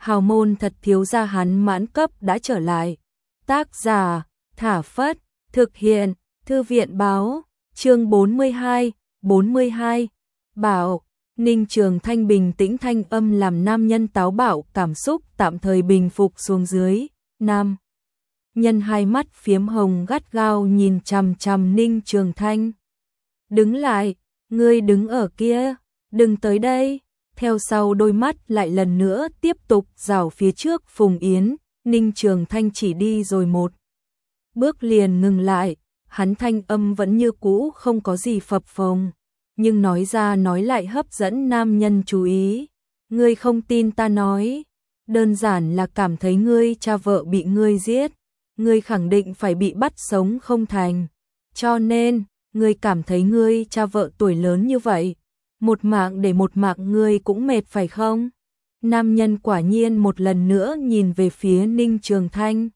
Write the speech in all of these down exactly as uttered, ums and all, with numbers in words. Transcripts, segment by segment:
hào môn thật thiếu gia hắn mãn cấp đã trở lại. Tác giả, Thả Phất, thực hiện, Thư viện báo, chương bốn mươi hai, bốn mươi hai, bảo, Ninh Trường Thanh bình tĩnh thanh âm làm nam nhân táo bạo cảm xúc tạm thời bình phục xuống dưới, nam. Nhân hai mắt phiếm hồng gắt gao nhìn chằm chằm Ninh Trường Thanh. Đứng lại, ngươi đứng ở kia, đừng tới đây. Theo sau đôi mắt lại lần nữa tiếp tục rảo phía trước Phùng Yến, Ninh Trường Thanh chỉ đi rồi một bước liền ngừng lại, hắn thanh âm vẫn như cũ không có gì phập phồng, nhưng nói ra nói lại hấp dẫn nam nhân chú ý. Ngươi không tin ta nói, đơn giản là cảm thấy ngươi cha vợ bị ngươi giết, ngươi khẳng định phải bị bắt sống không thành, cho nên, ngươi cảm thấy ngươi cha vợ tuổi lớn như vậy, một mạng để một mạng ngươi cũng mệt phải không? Nam nhân quả nhiên một lần nữa nhìn về phía Ninh Trường Thanh.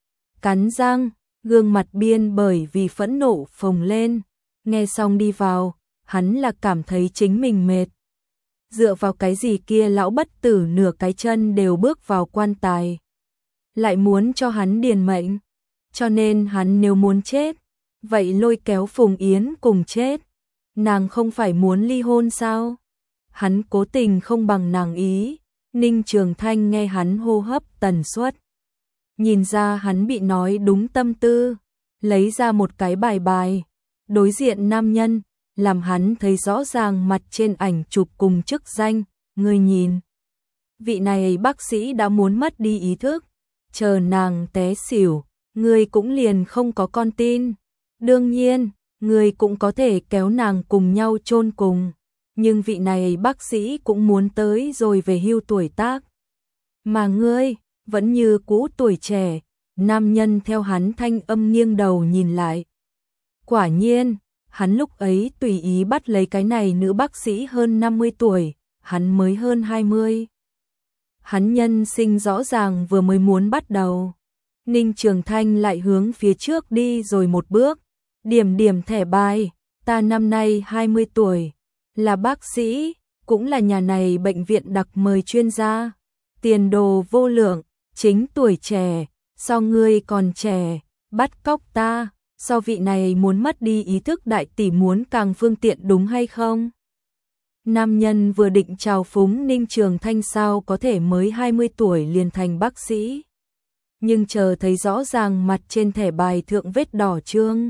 Cắn răng, gương mặt biên bởi vì phẫn nộ phồng lên, nghe xong đi vào, hắn là cảm thấy chính mình mệt. Dựa vào cái gì kia lão bất tử nửa cái chân đều bước vào quan tài. Lại muốn cho hắn điền mệnh, cho nên hắn nếu muốn chết, vậy lôi kéo Phùng Yến cùng chết. Nàng không phải muốn ly hôn sao? Hắn cố tình không bằng nàng ý. Ninh Trường Thanh nghe hắn hô hấp tần suất, nhìn ra hắn bị nói đúng tâm tư, lấy ra một cái bài bài, đối diện nam nhân, làm hắn thấy rõ ràng mặt trên ảnh chụp cùng chức danh, ngươi nhìn. Vị này bác sĩ đã muốn mất đi ý thức, chờ nàng té xỉu, ngươi cũng liền không có con tin. Đương nhiên, ngươi cũng có thể kéo nàng cùng nhau chôn cùng, nhưng vị này bác sĩ cũng muốn tới rồi về hưu tuổi tác. Mà ngươi, vẫn như cũ tuổi trẻ, nam nhân theo hắn thanh âm nghiêng đầu nhìn lại. Quả nhiên, hắn lúc ấy tùy ý bắt lấy cái này nữ bác sĩ hơn năm mươi tuổi, hắn mới hơn hai mươi. Hắn nhân sinh rõ ràng vừa mới muốn bắt đầu. Ninh Trường Thanh lại hướng phía trước đi rồi một bước, điểm điểm thẻ bài, ta năm nay hai mươi tuổi, là bác sĩ, cũng là nhà này bệnh viện đặc mời chuyên gia, tiền đồ vô lượng, chính tuổi trẻ, so ngươi còn trẻ, bắt cóc ta, so vị này muốn mất đi ý thức đại tỷ muốn càng phương tiện đúng hay không? Nam nhân vừa định chào phúng Ninh Trường Thanh sao có thể mới hai mươi tuổi liền thành bác sĩ. Nhưng chờ thấy rõ ràng mặt trên thẻ bài thượng vết đỏ trương.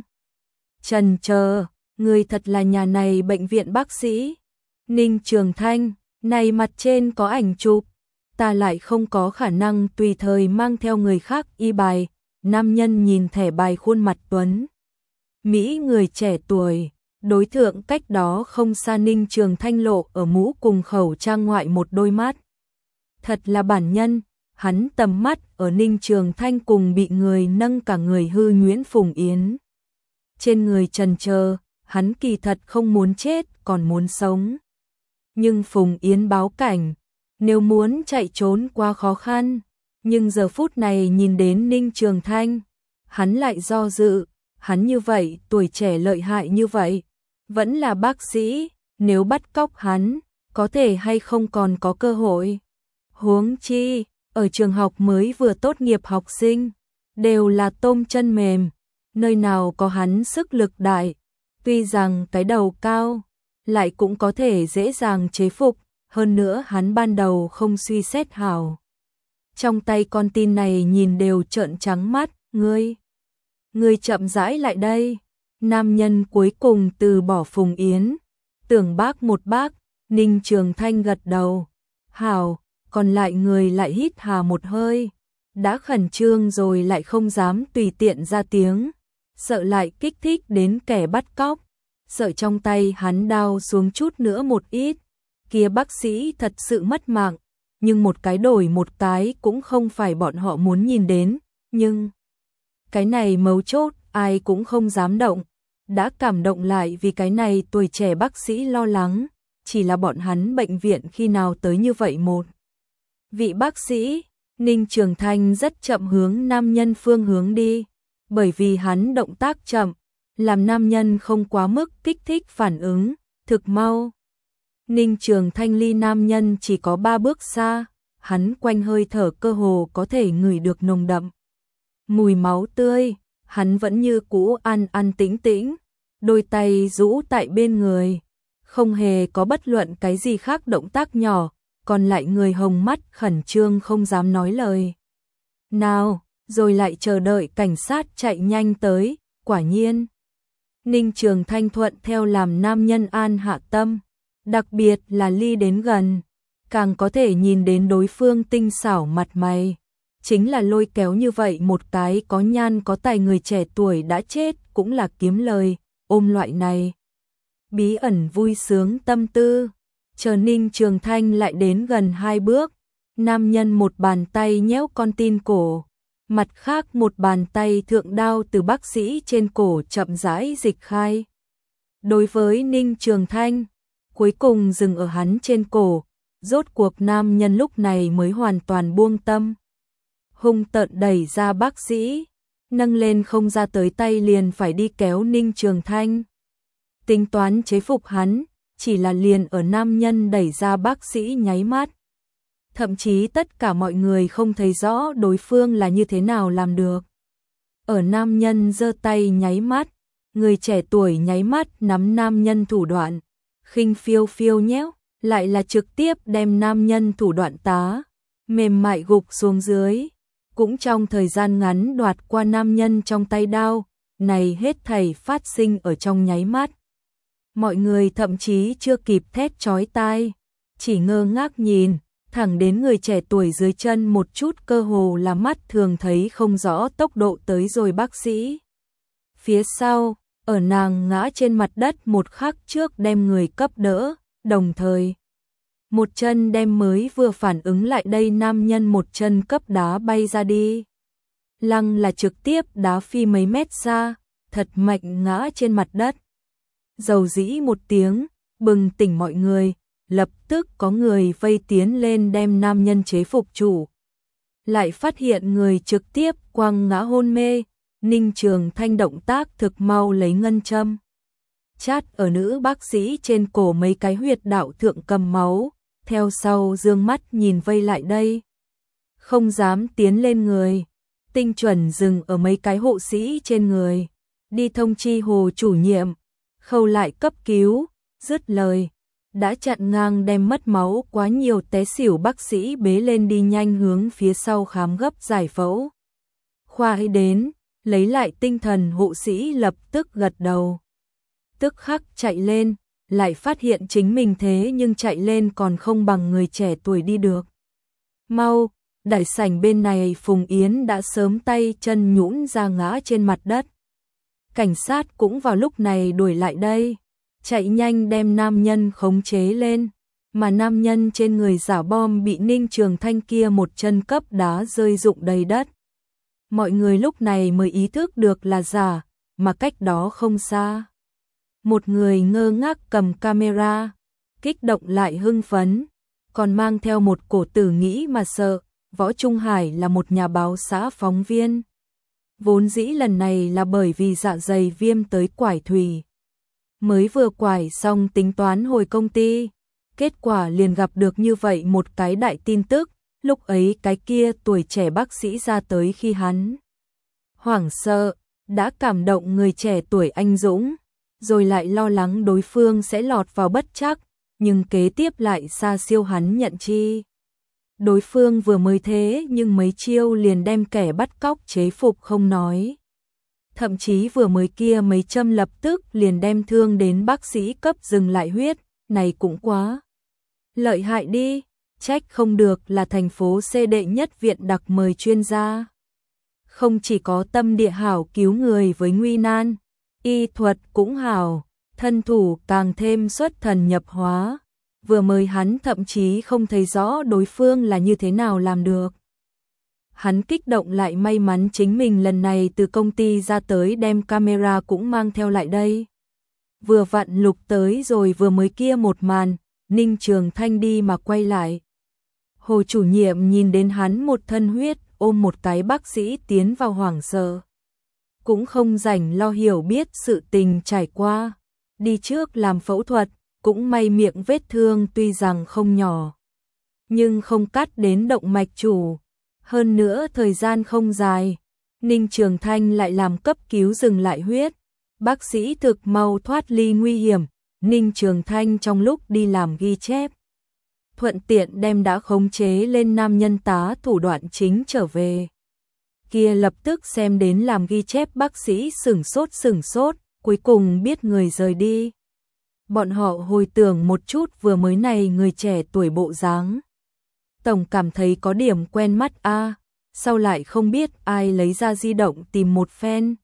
Trần chờ, người thật là nhà này bệnh viện bác sĩ. Ninh Trường Thanh, này mặt trên có ảnh chụp, ta lại không có khả năng tùy thời mang theo người khác y bài. Nam nhân nhìn thẻ bài khuôn mặt tuấn Mỹ người trẻ tuổi, đối thượng cách đó không xa Ninh Trường Thanh lộ ở mũ cùng khẩu trang ngoại một đôi mắt. Thật là bản nhân, hắn tầm mắt ở Ninh Trường Thanh cùng bị người nâng cả người hư Nguyễn Phùng Yến. Trên người trần chờ, hắn kỳ thật không muốn chết còn muốn sống. Nhưng Phùng Yến báo cảnh, nếu muốn chạy trốn quá khó khăn, nhưng giờ phút này nhìn đến Ninh Trường Thanh, hắn lại do dự, hắn như vậy, tuổi trẻ lợi hại như vậy, vẫn là bác sĩ, nếu bắt cóc hắn, có thể hay không còn có cơ hội. Huống chi, ở trường học mới vừa tốt nghiệp học sinh, đều là tôm chân mềm, nơi nào có hắn sức lực đại, tuy rằng cái đầu cao, lại cũng có thể dễ dàng chế phục, hơn nữa hắn ban đầu không suy xét hảo. Trong tay con tin này nhìn đều trợn trắng mắt, ngươi, ngươi chậm rãi lại đây. Nam nhân cuối cùng từ bỏ Phùng Yến, tưởng bác một bác, Ninh Trường Thanh gật đầu, hảo, còn lại người lại hít hà một hơi, đã khẩn trương rồi lại không dám tùy tiện ra tiếng, sợ lại kích thích đến kẻ bắt cóc, sợ trong tay hắn đau xuống chút nữa một ít, kia bác sĩ thật sự mất mạng, nhưng một cái đổi một cái cũng không phải bọn họ muốn nhìn đến, nhưng cái này mấu chốt, ai cũng không dám động, đã cảm động lại vì cái này tuổi trẻ bác sĩ lo lắng, chỉ là bọn hắn bệnh viện khi nào tới như vậy một. Vị bác sĩ, Ninh Trường Thanh rất chậm hướng nam nhân phương hướng đi, bởi vì hắn động tác chậm, làm nam nhân không quá mức kích thích phản ứng, thực mau. Ninh Trường Thanh ly nam nhân chỉ có ba bước xa, hắn quanh hơi thở cơ hồ có thể ngửi được nồng đậm mùi máu tươi, hắn vẫn như cũ an an tĩnh tĩnh, đôi tay rũ tại bên người, không hề có bất luận cái gì khác động tác nhỏ, còn lại người hồng mắt khẩn trương không dám nói lời. Nào, rồi lại chờ đợi cảnh sát chạy nhanh tới, quả nhiên. Ninh Trường Thanh thuận theo làm nam nhân an hạ tâm, đặc biệt là ly đến gần, càng có thể nhìn đến đối phương tinh xảo mặt mày. Chính là lôi kéo như vậy một cái có nhan có tài người trẻ tuổi đã chết cũng là kiếm lời, ôm loại này. Bí ẩn vui sướng tâm tư, chờ Ninh Trường Thanh lại đến gần hai bước, nam nhân một bàn tay nhéo con tin cổ, mặt khác một bàn tay thượng đao từ bác sĩ trên cổ chậm rãi dịch khai. Đối với Ninh Trường Thanh, cuối cùng dừng ở hắn trên cổ, rốt cuộc nam nhân lúc này mới hoàn toàn buông tâm. Hung tợn đẩy ra bác sĩ, nâng lên không ra tới tay liền phải đi kéo Ninh Trường Thanh. Tính toán chế phục hắn, chỉ là liền ở nam nhân đẩy ra bác sĩ nháy mắt. Thậm chí tất cả mọi người không thấy rõ đối phương là như thế nào làm được. Ở nam nhân giơ tay nháy mắt, người trẻ tuổi nháy mắt nắm nam nhân thủ đoạn, khinh phiêu phiêu nhéo, lại là trực tiếp đem nam nhân thủ đoạn tá, mềm mại gục xuống dưới. Cũng trong thời gian ngắn đoạt qua nam nhân trong tay đao, này hết thảy phát sinh ở trong nháy mắt. Mọi người thậm chí chưa kịp thét chói tai, chỉ ngơ ngác nhìn, thẳng đến người trẻ tuổi dưới chân một chút cơ hồ là mắt thường thấy không rõ tốc độ tới rồi bác sĩ. Phía sau, ở nàng ngã trên mặt đất một khắc trước đem người cấp đỡ, đồng thời một chân đem mới vừa phản ứng lại đây nam nhân một chân cấp đá bay ra đi. Lăng là trực tiếp đá phi mấy mét xa, thật mạnh ngã trên mặt đất. Dầu dĩ một tiếng, bừng tỉnh mọi người, lập tức có người vây tiến lên đem nam nhân chế phục chủ. Lại phát hiện người trực tiếp quăng ngã hôn mê, Ninh Trường Thanh động tác thực mau lấy ngân châm. Chát ở nữ bác sĩ trên cổ mấy cái huyệt đạo thượng cầm máu, theo sau dương mắt nhìn vây lại đây. Không dám tiến lên người, tinh chuẩn dừng ở mấy cái hộ sĩ trên người, đi thông chi Hồ chủ nhiệm, khâu lại cấp cứu, dứt lời, đã chặn ngang đem mất máu quá nhiều té xỉu bác sĩ bế lên đi nhanh hướng phía sau khám gấp giải phẫu. Khoa ấy đến, lấy lại tinh thần hộ sĩ lập tức gật đầu. Tức khắc chạy lên, lại phát hiện chính mình thế nhưng chạy lên còn không bằng người trẻ tuổi đi được. Mau, đại sảnh bên này Phùng Yến đã sớm tay chân nhũn ra ngã trên mặt đất. Cảnh sát cũng vào lúc này đuổi lại đây, chạy nhanh đem nam nhân khống chế lên, mà nam nhân trên người giả bom bị Ninh Trường Thanh kia một chân cấp đá rơi rụng đầy đất. Mọi người lúc này mới ý thức được là giả, mà cách đó không xa. Một người ngơ ngác cầm camera, kích động lại hưng phấn, còn mang theo một cổ tử nghĩ mà sợ, Võ Trung Hải là một nhà báo xã phóng viên. Vốn dĩ lần này là bởi vì dạ dày viêm tới quải thủy. Mới vừa quải xong tính toán hồi công ty, kết quả liền gặp được như vậy một cái đại tin tức, lúc ấy cái kia tuổi trẻ bác sĩ ra tới khi hắn hoảng sợ, đã cảm động người trẻ tuổi anh dũng, rồi lại lo lắng đối phương sẽ lọt vào bất trắc, nhưng kế tiếp lại xa siêu hắn nhận chi. Đối phương vừa mới thế nhưng mấy chiêu liền đem kẻ bắt cóc chế phục không nói. Thậm chí vừa mới kia mấy châm lập tức liền đem thương đến bác sĩ cấp dừng lại huyết, này cũng quá lợi hại đi, trách không được là thành phố C đệ nhất viện đặc mời chuyên gia. Không chỉ có tâm địa hảo cứu người với nguy nan, y thuật cũng hảo, thân thủ càng thêm xuất thần nhập hóa. Vừa mới hắn thậm chí không thấy rõ đối phương là như thế nào làm được. Hắn kích động lại may mắn chính mình lần này từ công ty ra tới đem camera cũng mang theo lại đây. Vừa vặn lục tới rồi vừa mới kia một màn, Ninh Trường Thanh đi mà quay lại. Hồ chủ nhiệm nhìn đến hắn một thân huyết ôm một cái bác sĩ tiến vào hoảng sợ. Cũng không rảnh lo hiểu biết sự tình trải qua. Đi trước làm phẫu thuật, cũng may miệng vết thương tuy rằng không nhỏ. nhưng không cắt đến động mạch chủ. Hơn nữa thời gian không dài, Ninh Trường Thanh lại làm cấp cứu dừng lại huyết. Bác sĩ thực mau thoát ly nguy hiểm, Ninh Trường Thanh trong lúc đi làm ghi chép, thuận tiện đem đã khống chế lên nam nhân tá thủ đoạn chính trở về. Kia lập tức xem đến làm ghi chép bác sĩ sửng sốt sửng sốt, cuối cùng biết người rời đi. Bọn họ hồi tưởng một chút vừa mới này người trẻ tuổi bộ dáng. Tổng cảm thấy có điểm quen mắt a, à, sau lại không biết ai lấy ra di động tìm một phen.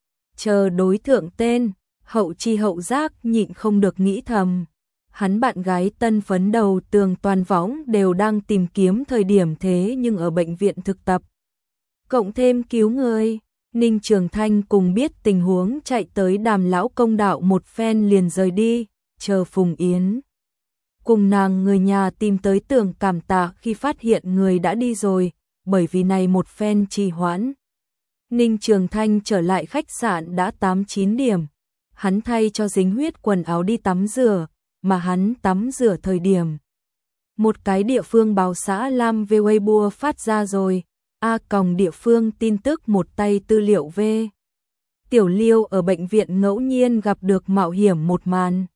Chờ đối thượng tên, hậu chi hậu giác nhịn không được nghĩ thầm. Hắn bạn gái tân phấn đầu tường toàn võng đều đang tìm kiếm thời điểm thế nhưng ở bệnh viện thực tập. Cộng thêm cứu người, Ninh Trường Thanh cùng biết tình huống chạy tới Đàm lão công đạo một phen liền rời đi, chờ Phùng Yến cùng nàng người nhà tìm tới tường cảm tạ khi phát hiện người đã đi rồi, bởi vì này một phen trì hoãn. Ninh Trường Thanh trở lại khách sạn đã tám chín điểm, hắn thay cho dính huyết quần áo đi tắm rửa, mà hắn tắm rửa thời điểm. Một cái địa phương báo xã Lam về Weibo phát ra rồi, A còng địa phương tin tức một tay tư liệu V. Tiểu Liêu ở bệnh viện ngẫu nhiên gặp được mạo hiểm một màn.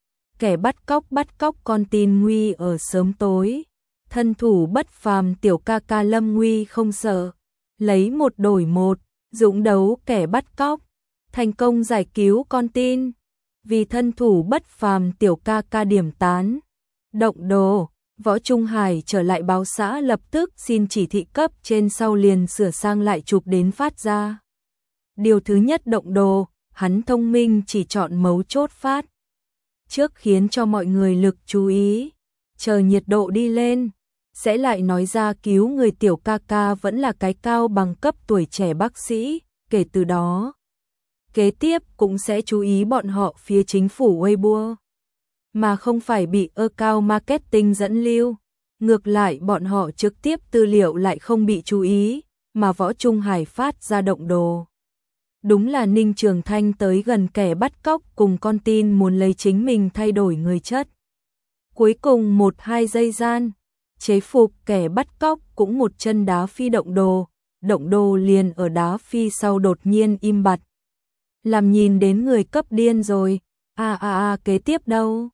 Kẻ bắt cóc bắt cóc con tin nguy ở sớm tối. Thân thủ bất phàm tiểu ca ca Lâm Nguy không sợ. Lấy một đổi một, dũng đấu kẻ bắt cóc. Thành công giải cứu con tin. Vì thân thủ bất phàm tiểu ca ca điểm tán. Động đồ, Võ Trung Hải trở lại báo xã lập tức xin chỉ thị cấp trên sau liền sửa sang lại chụp đến phát ra. Điều thứ nhất động đồ, hắn thông minh chỉ chọn mấu chốt phát. Trước khiến cho mọi người lực chú ý, chờ nhiệt độ đi lên, sẽ lại nói ra cứu người tiểu ca ca vẫn là cái cao bằng cấp tuổi trẻ bác sĩ, kể từ đó. Kế tiếp cũng sẽ chú ý bọn họ phía chính phủ Weibo, mà không phải bị ơ cao marketing dẫn lưu. Ngược lại bọn họ trực tiếp tư liệu lại không bị chú ý, mà Võ Trung Hải phát ra động đồ. Đúng là Ninh Trường Thanh tới gần kẻ bắt cóc cùng con tin muốn lấy chính mình thay đổi người chất. Cuối cùng một hai giây gian, chế phục kẻ bắt cóc cũng một chân đá phi động đồ, động đồ liền ở đá phi sau đột nhiên im bặt. Làm nhìn đến người cấp điên rồi, a a a kế tiếp đâu?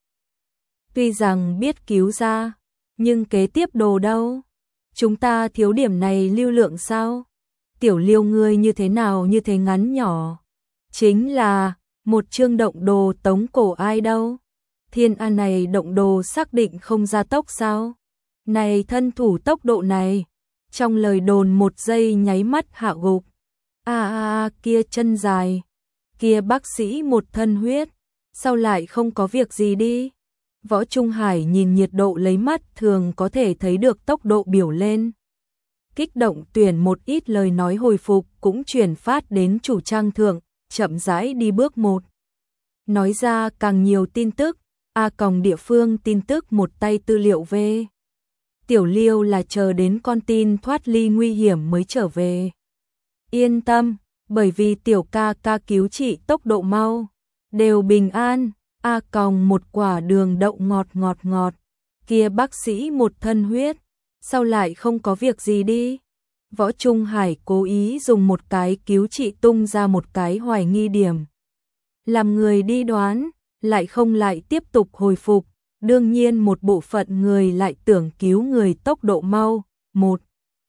Tuy rằng biết cứu ra, nhưng kế tiếp đồ đâu? Chúng ta thiếu điểm này lưu lượng sao? Tiểu Liêu ngươi như thế nào như thế ngắn nhỏ? Chính là một chương động đồ tống cổ ai đâu? Thiên An này động đồ xác định không ra tốc sao? Này thân thủ tốc độ này, trong lời đồn một giây nháy mắt hạ gục. A a a kia chân dài, kia bác sĩ một thân huyết, sao lại không có việc gì đi? Võ Trung Hải nhìn nhiệt độ lấy mắt thường có thể thấy được tốc độ biểu lên. Kích động tuyển một ít lời nói hồi phục cũng truyền phát đến chủ trang thượng, chậm rãi đi bước một. Nói ra càng nhiều tin tức, A còng địa phương tin tức một tay tư liệu V. Tiểu Liêu là chờ đến con tin thoát ly nguy hiểm mới trở về. Yên tâm, bởi vì tiểu ca ca cứu trị tốc độ mau, đều bình an. A còng một quả đường đậu ngọt ngọt ngọt, kia bác sĩ một thân huyết, sao lại không có việc gì đi? Võ Trung Hải cố ý dùng một cái cứu trị tung ra một cái hoài nghi điểm. Làm người đi đoán, lại không lại tiếp tục hồi phục, đương nhiên một bộ phận người lại tưởng cứu người tốc độ mau, một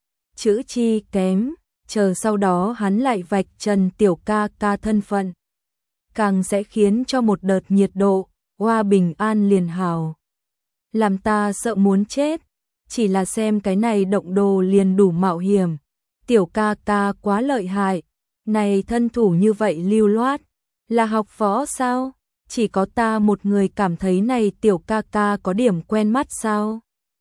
chữ chi kém, chờ sau đó hắn lại vạch trần tiểu ca ca thân phận. Càng sẽ khiến cho một đợt nhiệt độ, hoa bình an liền hào. Làm ta sợ muốn chết, chỉ là xem cái này động đồ liền đủ mạo hiểm. Tiểu ca ca quá lợi hại, này thân thủ như vậy lưu loát, là học võ sao? Chỉ có ta một người cảm thấy này tiểu ca ca có điểm quen mắt sao?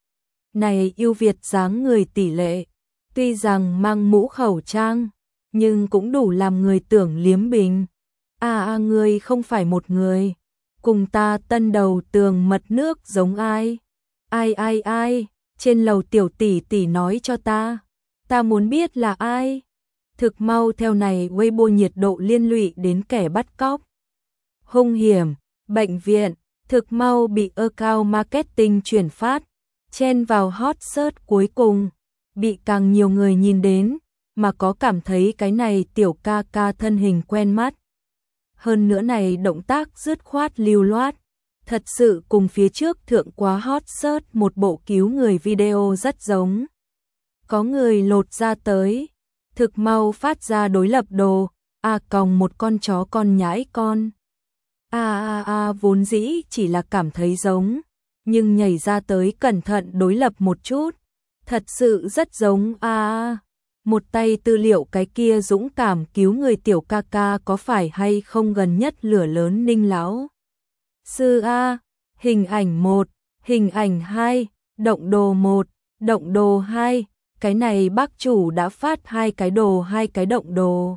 Này yêu Việt dáng người tỷ lệ, tuy rằng mang mũ khẩu trang, nhưng cũng đủ làm người tưởng liếm bình. À à ngươi không phải một người, cùng ta tân đầu tường mật nước giống ai? Ai ai ai, trên lầu tiểu tỷ tỷ nói cho ta, ta muốn biết là ai? Thực mau theo này Weibo nhiệt độ liên lụy đến kẻ bắt cóc. Hung hiểm, bệnh viện, thực mau bị ơ cao marketing chuyển phát, chen vào hot search cuối cùng, bị càng nhiều người nhìn đến, mà có cảm thấy cái này tiểu ca ca thân hình quen mắt. Hơn nữa này động tác dứt khoát lưu loát, thật sự cùng phía trước thượng quá hot search một bộ cứu người video rất giống. Có người lột ra tới, thực mau phát ra đối lập đồ, a còng một con chó con nhãi con. A a a vốn dĩ chỉ là cảm thấy giống, nhưng nhảy ra tới cẩn thận đối lập một chút, thật sự rất giống a a. Một tay tư liệu cái kia dũng cảm cứu người tiểu ca ca có phải hay không gần nhất lửa lớn Ninh lão sư a. Hình ảnh một, hình ảnh hai, động đồ một, động đồ hai, cái này bác chủ đã phát hai cái đồ hai cái động đồ.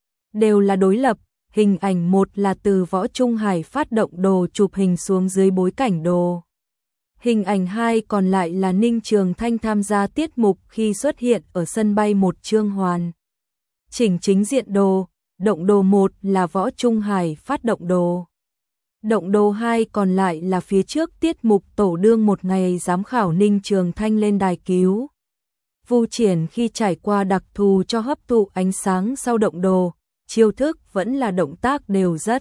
Đều là đối lập, hình ảnh một là từ Võ Trung Hải phát động đồ chụp hình xuống dưới bối cảnh đồ. Hình ảnh hai còn lại là Ninh Trường Thanh tham gia tiết mục khi xuất hiện ở sân bay một chương hoàn. Chỉnh chính diện đồ, động đồ một là Võ Trung Hải phát động đồ. Động đồ hai còn lại là phía trước tiết mục tổ đương một ngày giám khảo Ninh Trường Thanh lên đài cứu. Vu triển khi trải qua đặc thù cho hấp thụ ánh sáng sau động đồ, chiêu thức vẫn là động tác đều rất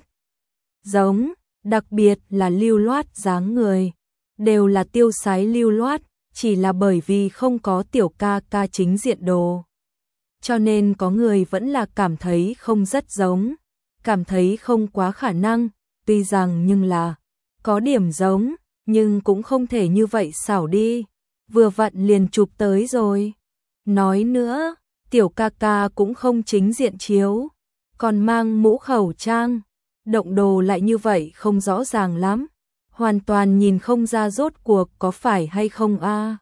giống, đặc biệt là lưu loát dáng người. Đều là tiêu sái lưu loát, chỉ là bởi vì không có tiểu ca ca chính diện đồ. Cho nên có người vẫn là cảm thấy không rất giống, cảm thấy không quá khả năng, tuy rằng nhưng là có điểm giống, nhưng cũng không thể như vậy xảo đi, vừa vặn liền chụp tới rồi. Nói nữa, tiểu ca ca cũng không chính diện chiếu, còn mang mũ khẩu trang, động đồ lại như vậy không rõ ràng lắm. Hoàn toàn nhìn không ra rốt cuộc có phải hay không a.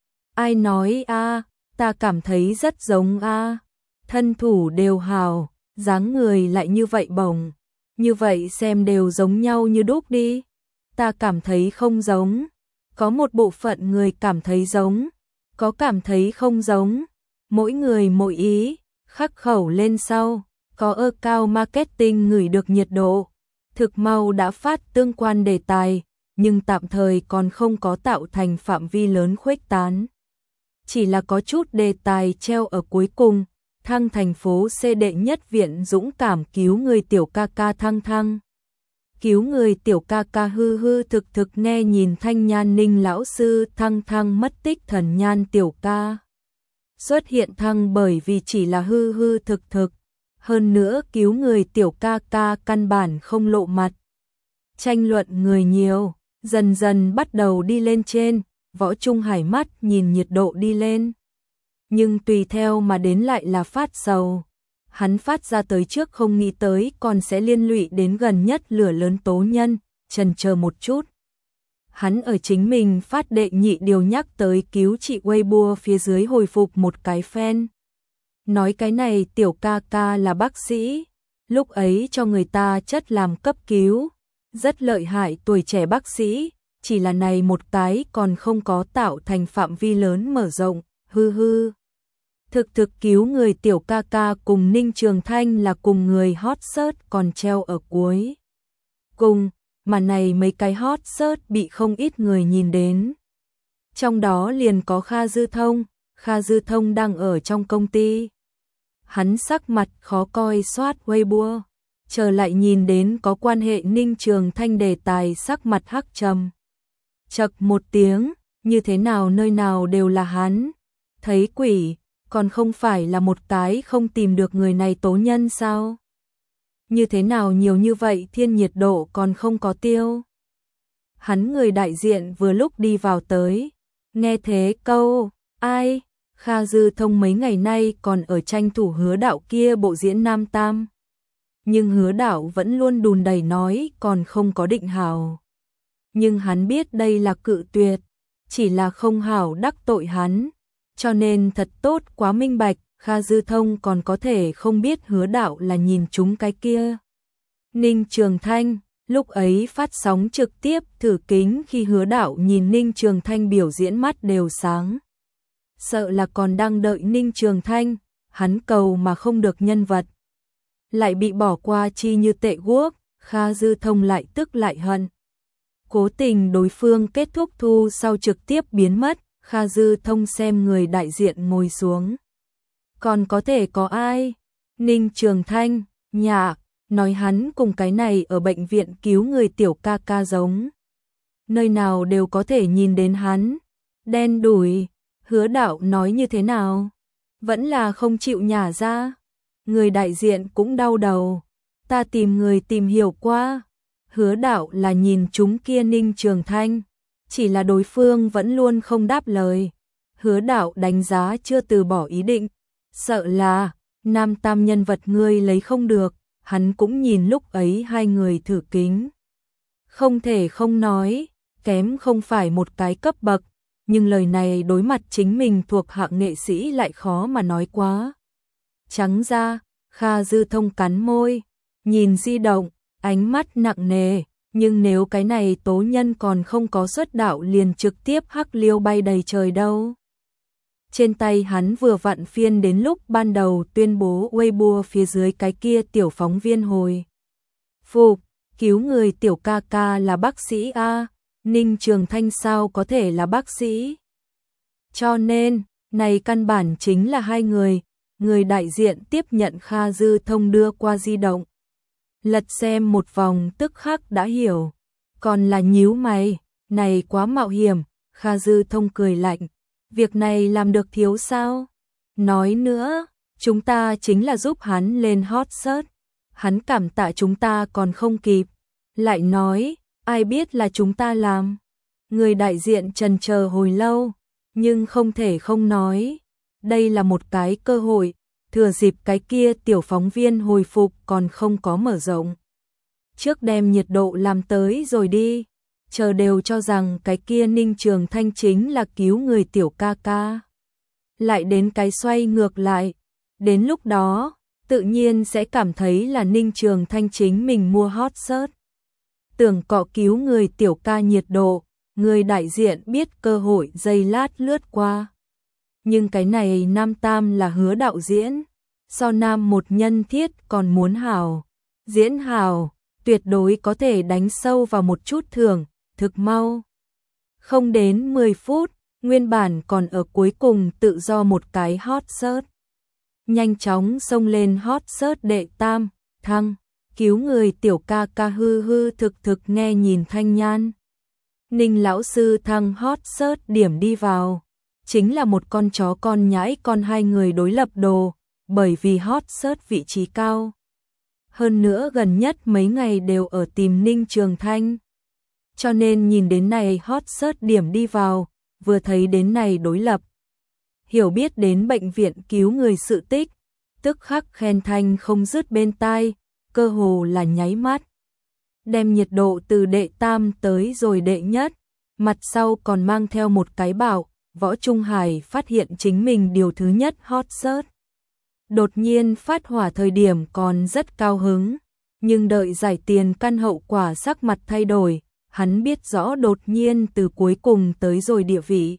Ai nói a, ta cảm thấy rất giống a. Thân thủ đều hào, dáng người lại như vậy bồng, như vậy xem đều giống nhau như đúc đi. Ta cảm thấy không giống, có một bộ phận người cảm thấy giống, có cảm thấy không giống, mỗi người mỗi ý, khắc khẩu lên sau, có ơ cao marketing ngửi được nhiệt độ. Thực mau đã phát tương quan đề tài, nhưng tạm thời còn không có tạo thành phạm vi lớn khuếch tán. Chỉ là có chút đề tài treo ở cuối cùng, thăng thành phố C đệ nhất viện dũng cảm cứu người tiểu ca ca thăng thăng. Cứu người tiểu ca ca hư hư thực thực nghe nhìn thanh nhan Ninh lão sư thăng thăng mất tích thần nhan tiểu ca. Xuất hiện thăng bởi vì chỉ là hư hư thực thực. Hơn nữa cứu người tiểu ca ca căn bản không lộ mặt. Tranh luận người nhiều, dần dần bắt đầu đi lên trên, Võ Trung Hải mắt nhìn nhiệt độ đi lên. Nhưng tùy theo mà đến lại là phát sầu. Hắn phát ra tới trước không nghĩ tới còn sẽ liên lụy đến gần nhất lửa lớn tố nhân, chần chờ một chút. Hắn ở chính mình phát đệ nhị điều nhắc tới cứu chị Weibo phía dưới hồi phục một cái fan. Nói cái này tiểu ca ca là bác sĩ, lúc ấy cho người ta chất làm cấp cứu, rất lợi hại tuổi trẻ bác sĩ, chỉ là này một cái còn không có tạo thành phạm vi lớn mở rộng, hư hư. Thực thực cứu người tiểu ca ca cùng Ninh Trường Thanh là cùng người hot search còn treo ở cuối. Cùng, mà này mấy cái hot search bị không ít người nhìn đến. Trong đó liền có Kha Dư Thông, Kha Dư Thông đang ở trong công ty. Hắn sắc mặt khó coi soát Weibo, trở lại nhìn đến có quan hệ Ninh Trường Thanh đề tài sắc mặt hắc trầm. Chậc một tiếng, như thế nào nơi nào đều là hắn. Thấy quỷ, còn không phải là một cái không tìm được người này tố nhân sao? Như thế nào nhiều như vậy thiên nhiệt độ còn không có tiêu? Hắn người đại diện vừa lúc đi vào tới, nghe thế câu, ai? Kha Dư Thông mấy ngày nay còn ở tranh thủ Hứa Đạo kia bộ diễn nam tam. Nhưng Hứa Đạo vẫn luôn đùn đẩy nói còn không có định hảo. Nhưng hắn biết đây là cự tuyệt, chỉ là không hảo đắc tội hắn. Cho nên thật tốt quá minh bạch, Kha Dư Thông còn có thể không biết Hứa Đạo là nhìn chúng cái kia. Ninh Trường Thanh, lúc ấy phát sóng trực tiếp thử kính khi Hứa Đạo nhìn Ninh Trường Thanh biểu diễn mắt đều sáng. Sợ là còn đang đợi Ninh Trường Thanh, hắn cầu mà không được nhân vật. Lại bị bỏ qua chi như tệ guốc, Kha Dư Thông lại tức lại hận. Cố tình đối phương kết thúc thu sau trực tiếp biến mất, Kha Dư Thông xem người đại diện ngồi xuống. Còn có thể có ai? Ninh Trường Thanh, nhạc, nói hắn cùng cái này ở bệnh viện cứu người tiểu ca ca giống. Nơi nào đều có thể nhìn đến hắn. Đen đủi, Hứa Đạo nói như thế nào? Vẫn là không chịu nhả ra. Người đại diện cũng đau đầu. Ta tìm người tìm hiểu qua. Hứa Đạo là nhìn chúng kia Ninh Trường Thanh. Chỉ là đối phương vẫn luôn không đáp lời. Hứa Đạo đánh giá chưa từ bỏ ý định. Sợ là, nam tam nhân vật ngươi lấy không được. Hắn cũng nhìn lúc ấy hai người thử kính. Không thể không nói, kém không phải một cái cấp bậc. Nhưng lời này đối mặt chính mình thuộc hạng nghệ sĩ lại khó mà nói quá. Trắng ra, Kha Dư Thông cắn môi, nhìn di động, ánh mắt nặng nề, nhưng nếu cái này tố nhân còn không có xuất đạo liền trực tiếp hắc liêu bay đầy trời đâu. Trên tay hắn vừa vặn phiên đến lúc ban đầu tuyên bố Weibo phía dưới cái kia tiểu phóng viên hồi. Phục, cứu người tiểu ca ca là bác sĩ A, Ninh Trường Thanh sao có thể là bác sĩ? Cho nên, này căn bản chính là hai người, người đại diện tiếp nhận Kha Dư Thông đưa qua di động. Lật xem một vòng tức khắc đã hiểu, còn là nhíu mày, này quá mạo hiểm, Kha Dư Thông cười lạnh, việc này làm được thiếu sao? Nói nữa, chúng ta chính là giúp hắn lên hot search, hắn cảm tạ chúng ta còn không kịp, lại nói, ai biết là chúng ta làm. Người đại diện trần chờ hồi lâu, nhưng không thể không nói, đây là một cái cơ hội, thừa dịp cái kia tiểu phóng viên hồi phục còn không có mở rộng. Trước đem nhiệt độ làm tới rồi đi, chờ đều cho rằng cái kia Ninh Trường Thanh chính là cứu người tiểu ca ca. Lại đến cái xoay ngược lại, đến lúc đó, tự nhiên sẽ cảm thấy là Ninh Trường Thanh chính mình mua hot search. Tưởng cọ cứu người tiểu ca nhiệt độ, người đại diện biết cơ hội giây lát lướt qua. Nhưng cái này nam tam là Hứa đạo diễn, so nam một nhân thiết còn muốn hào. Diễn hào, tuyệt đối có thể đánh sâu vào một chút thưởng, thực mau. Không đến mười phút, nguyên bản còn ở cuối cùng tự do một cái hot search. Nhanh chóng xông lên hot search đệ tam, thăng, cứu người tiểu ca ca hư hư thực thực nghe nhìn thanh nhan. Ninh lão sư thăng hot search điểm đi vào, chính là một con chó con nhãi con hai người đối lập đồ, bởi vì hot search vị trí cao. Hơn nữa gần nhất mấy ngày đều ở tìm Ninh Trường Thanh. Cho nên nhìn đến này hot search điểm đi vào, vừa thấy đến này đối lập. Hiểu biết đến bệnh viện cứu người sự tích, tức khắc khen thanh không dứt bên tai, cơ hồ là nháy mắt. Đem nhiệt độ từ đệ tam tới rồi đệ nhất, mặt sau còn mang theo một cái bảo, Võ Trung Hải phát hiện chính mình điều thứ nhất hot search. Đột nhiên phát hỏa thời điểm còn rất cao hứng, nhưng đợi giải tiền căn hậu quả sắc mặt thay đổi, hắn biết rõ đột nhiên từ cuối cùng tới rồi địa vị.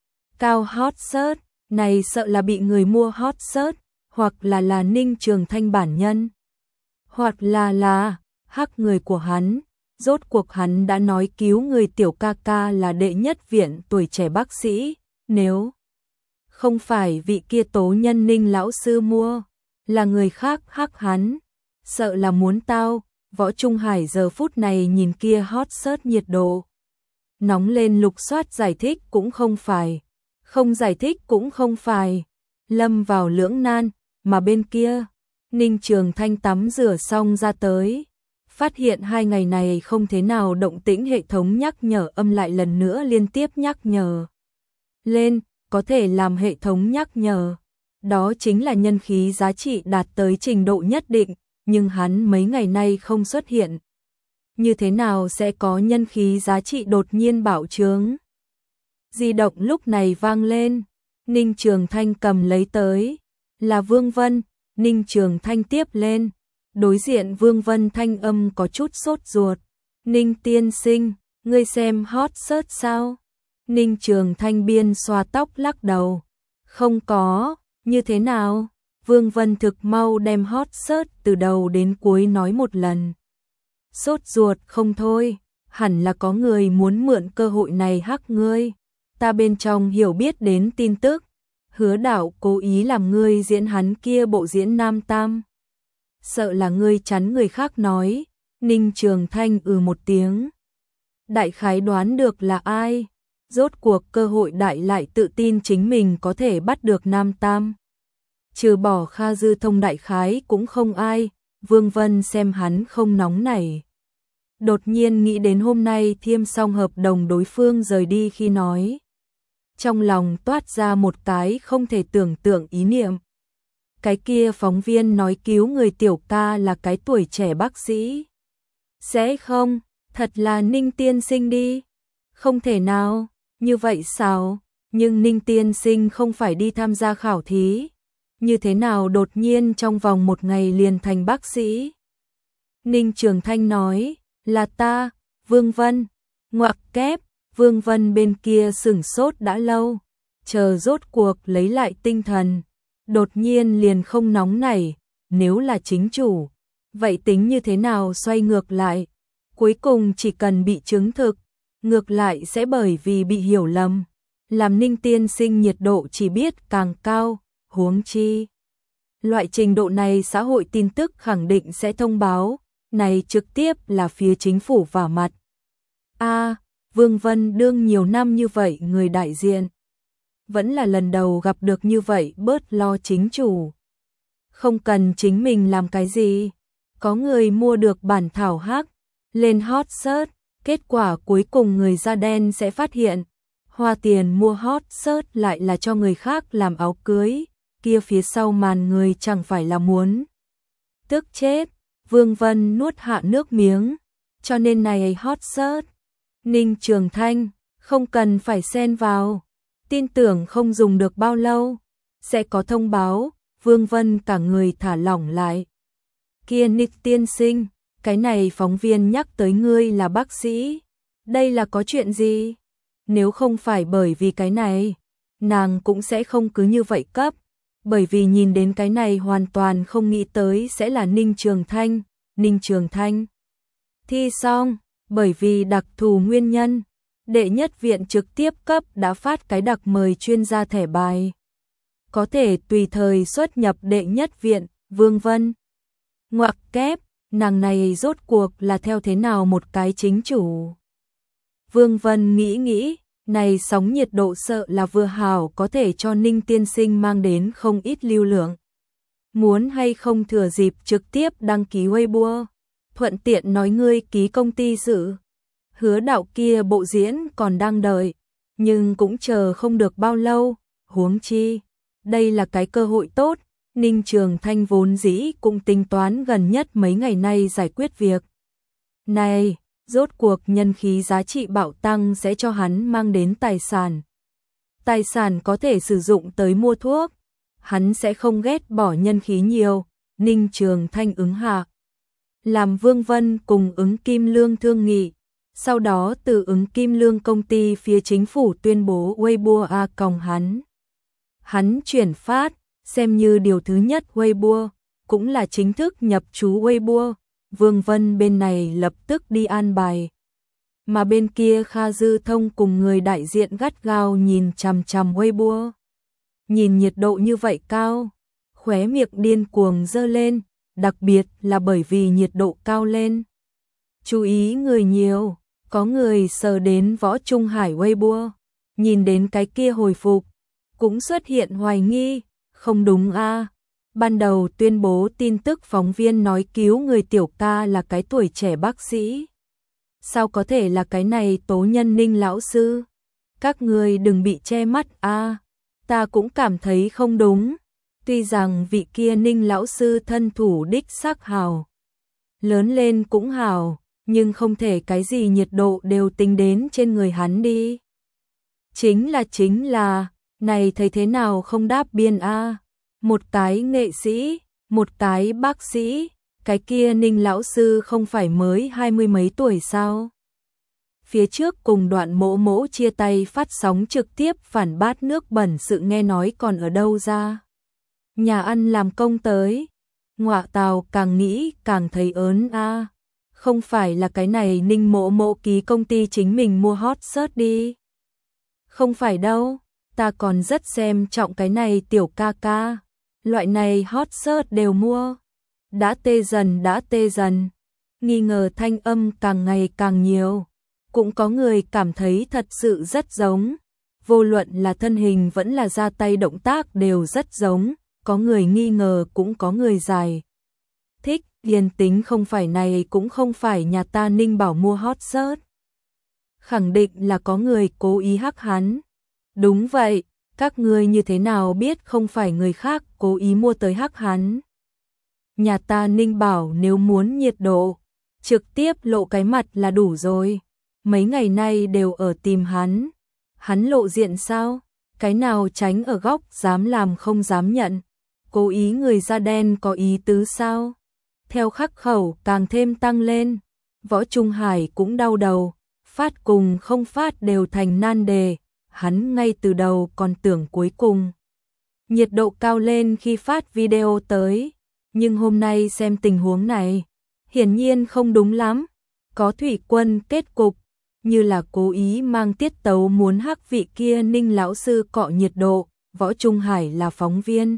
Cao hot search, này sợ là bị người mua hot search, hoặc là là Ninh Trường Thanh bản nhân, hoặc là là hắc người của hắn. Rốt cuộc hắn đã nói cứu người tiểu ca ca là đệ nhất viện tuổi trẻ bác sĩ, nếu không phải vị kia tố nhân Ninh lão sư mua, là người khác hắc hắn, sợ là muốn tao. Võ Trung Hải giờ phút này nhìn kia hot search nhiệt độ, nóng lên lục soát giải thích cũng không phải, không giải thích cũng không phải, lâm vào lưỡng nan, mà bên kia, Ninh Trường Thanh tắm rửa xong ra tới, phát hiện hai ngày này không thế nào động tĩnh, hệ thống nhắc nhở âm lại lần nữa liên tiếp nhắc nhở lên, có thể làm hệ thống nhắc nhở, đó chính là nhân khí giá trị đạt tới trình độ nhất định, nhưng hắn mấy ngày nay không xuất hiện. Như thế nào sẽ có nhân khí giá trị đột nhiên bạo trướng? Di động lúc này vang lên, Ninh Trường Thanh cầm lấy tới, là Vương Vân. Ninh Trường Thanh tiếp lên, đối diện Vương Vân thanh âm có chút sốt ruột. Ninh tiên sinh, ngươi xem hot search sao? Ninh Trường Thanh biên xoa tóc lắc đầu. Không có, như thế nào? Vương Vân thực mau đem hot search từ đầu đến cuối nói một lần. Sốt ruột không thôi, hẳn là có người muốn mượn cơ hội này hắc ngươi. Ta bên trong hiểu biết đến tin tức, Hứa Đạo cố ý làm ngươi diễn hắn kia bộ diễn nam tam. Sợ là ngươi chắn người khác nói. Ninh Trường Thanh ừ một tiếng. Đại khái đoán được là ai. Rốt cuộc cơ hội đại lại tự tin chính mình có thể bắt được nam tam. Trừ bỏ Kha Dư Thông đại khái cũng không ai. Vương Vân xem hắn không nóng nảy. Đột nhiên nghĩ đến hôm nay thiêm xong hợp đồng đối phương rời đi khi nói. Trong lòng toát ra một cái không thể tưởng tượng ý niệm. Cái kia phóng viên nói cứu người tiểu ca là cái tuổi trẻ bác sĩ. Sẽ không, thật là Ninh tiên sinh đi. Không thể nào, như vậy sao? Nhưng Ninh tiên sinh không phải đi tham gia khảo thí. Như thế nào đột nhiên trong vòng một ngày liền thành bác sĩ? Ninh Trường Thanh nói, là ta, Vương Vân. Ngoặc kép, Vương Vân bên kia sửng sốt đã lâu. Chờ rốt cuộc lấy lại tinh thần. Đột nhiên liền không nóng nảy, nếu là chính chủ. Vậy tính như thế nào xoay ngược lại? Cuối cùng chỉ cần bị chứng thực, ngược lại sẽ bởi vì bị hiểu lầm. Làm Ninh tiên sinh nhiệt độ chỉ biết càng cao, huống chi. Loại trình độ này xã hội tin tức khẳng định sẽ thông báo, này trực tiếp là phía chính phủ vào mặt. A, Vương Vân đương nhiều năm như vậy người đại diện. Vẫn là lần đầu gặp được như vậy bớt lo chính chủ. Không cần chính mình làm cái gì. Có người mua được bản thảo hắc, lên hot search, kết quả cuối cùng người da đen sẽ phát hiện. Hoa tiền mua hot search lại là cho người khác làm áo cưới, kia phía sau màn người chẳng phải là muốn. Tức chết, Vương Vân nuốt hạ nước miếng, cho nên này hot search. Ninh Trường Thanh, không cần phải xen vào. Tin tưởng không dùng được bao lâu, sẽ có thông báo. Vương Vân cả người thả lỏng lại. Kia Ninh tiên sinh, cái này phóng viên nhắc tới ngươi là bác sĩ. Đây là có chuyện gì? Nếu không phải bởi vì cái này, nàng cũng sẽ không cứ như vậy cấp. Bởi vì nhìn đến cái này hoàn toàn không nghĩ tới sẽ là Ninh Trường Thanh. Ninh Trường Thanh thi xong, bởi vì đặc thù nguyên nhân. Đệ nhất viện trực tiếp cấp đã phát cái đặc mời chuyên gia thẻ bài. Có thể tùy thời xuất nhập đệ nhất viện, Vương Vân. Ngoặc kép, nàng này rốt cuộc là theo thế nào một cái chính chủ. Vương Vân nghĩ nghĩ, này sóng nhiệt độ sợ là vừa hảo có thể cho Ninh tiên sinh mang đến không ít lưu lượng. Muốn hay không thừa dịp trực tiếp đăng ký Weibo, thuận tiện nói ngươi ký công ty dự. Hứa Đạo kia bộ diễn còn đang đợi, nhưng cũng chờ không được bao lâu, huống chi. Đây là cái cơ hội tốt, Ninh Trường Thanh vốn dĩ cũng tính toán gần nhất mấy ngày nay giải quyết việc. Này, rốt cuộc nhân khí giá trị bạo tăng sẽ cho hắn mang đến tài sản. Tài sản có thể sử dụng tới mua thuốc, hắn sẽ không ghét bỏ nhân khí nhiều, Ninh Trường Thanh ứng hạ. Làm Vương Vân cùng ứng Kim Lương thương nghị. Sau đó từ ứng Kim Lương công ty phía chính phủ tuyên bố Weibo A còng hắn. Hắn chuyển phát, xem như điều thứ nhất Weibo, cũng là chính thức nhập trú Weibo. Vương Vân bên này lập tức đi an bài. Mà bên kia Kha Dư Thông cùng người đại diện gắt gao nhìn chằm chằm Weibo. Nhìn nhiệt độ như vậy cao, khóe miệng điên cuồng dơ lên, đặc biệt là bởi vì nhiệt độ cao lên. Chú ý người nhiều. Có người sờ đến Võ Trung Hải Weibo, nhìn đến cái kia hồi phục, cũng xuất hiện hoài nghi, không đúng a. À. Ban đầu tuyên bố tin tức phóng viên nói cứu người tiểu ca là cái tuổi trẻ bác sĩ. Sao có thể là cái này Tố Nhân Ninh lão sư? Các người đừng bị che mắt a. À. Ta cũng cảm thấy không đúng. Tuy rằng vị kia Ninh lão sư thân thủ đích xác hào, lớn lên cũng hào. Nhưng không thể cái gì nhiệt độ đều tính đến trên người hắn đi. Chính là chính là, này thấy thế nào không đáp biên a. À. Một cái nghệ sĩ, một cái bác sĩ, cái kia Ninh lão sư không phải mới hai mươi mấy tuổi sao? Phía trước cùng Đoạn Mỗ Mỗ chia tay phát sóng trực tiếp phản bát nước bẩn sự nghe nói còn ở đâu ra. Nhà ăn làm công tới, ngọa tào càng nghĩ càng thấy ớn a. À. Không phải là cái này Ninh Mộ Mộ ký công ty chính mình mua hot search đi. Không phải đâu, ta còn rất xem trọng cái này tiểu ca ca. Loại này hot search đều mua. Đã tê dần đã tê dần. Nghi ngờ thanh âm càng ngày càng nhiều. Cũng có người cảm thấy thật sự rất giống. Vô luận là thân hình vẫn là ra tay động tác đều rất giống. Có người nghi ngờ cũng có người giải thích. Liên tính không phải này cũng không phải nhà ta Ninh Bảo mua hot search. Khẳng định là có người cố ý hắc hắn. Đúng vậy, các ngươi như thế nào biết không phải người khác cố ý mua tới hắc hắn. Nhà ta Ninh Bảo nếu muốn nhiệt độ, trực tiếp lộ cái mặt là đủ rồi. Mấy ngày nay đều ở tìm hắn. Hắn lộ diện sao? Cái nào tránh ở góc dám làm không dám nhận. Cố ý người da đen có ý tứ sao? Theo khắc khẩu càng thêm tăng lên. Võ Trung Hải cũng đau đầu. Phát cùng không phát đều thành nan đề. Hắn ngay từ đầu còn tưởng cuối cùng nhiệt độ cao lên khi phát video tới. Nhưng hôm nay xem tình huống này, hiển nhiên không đúng lắm. Có thủy quân kết cục, như là cố ý mang tiết tấu muốn hắc vị kia Ninh lão sư cọ nhiệt độ. Võ Trung Hải là phóng viên.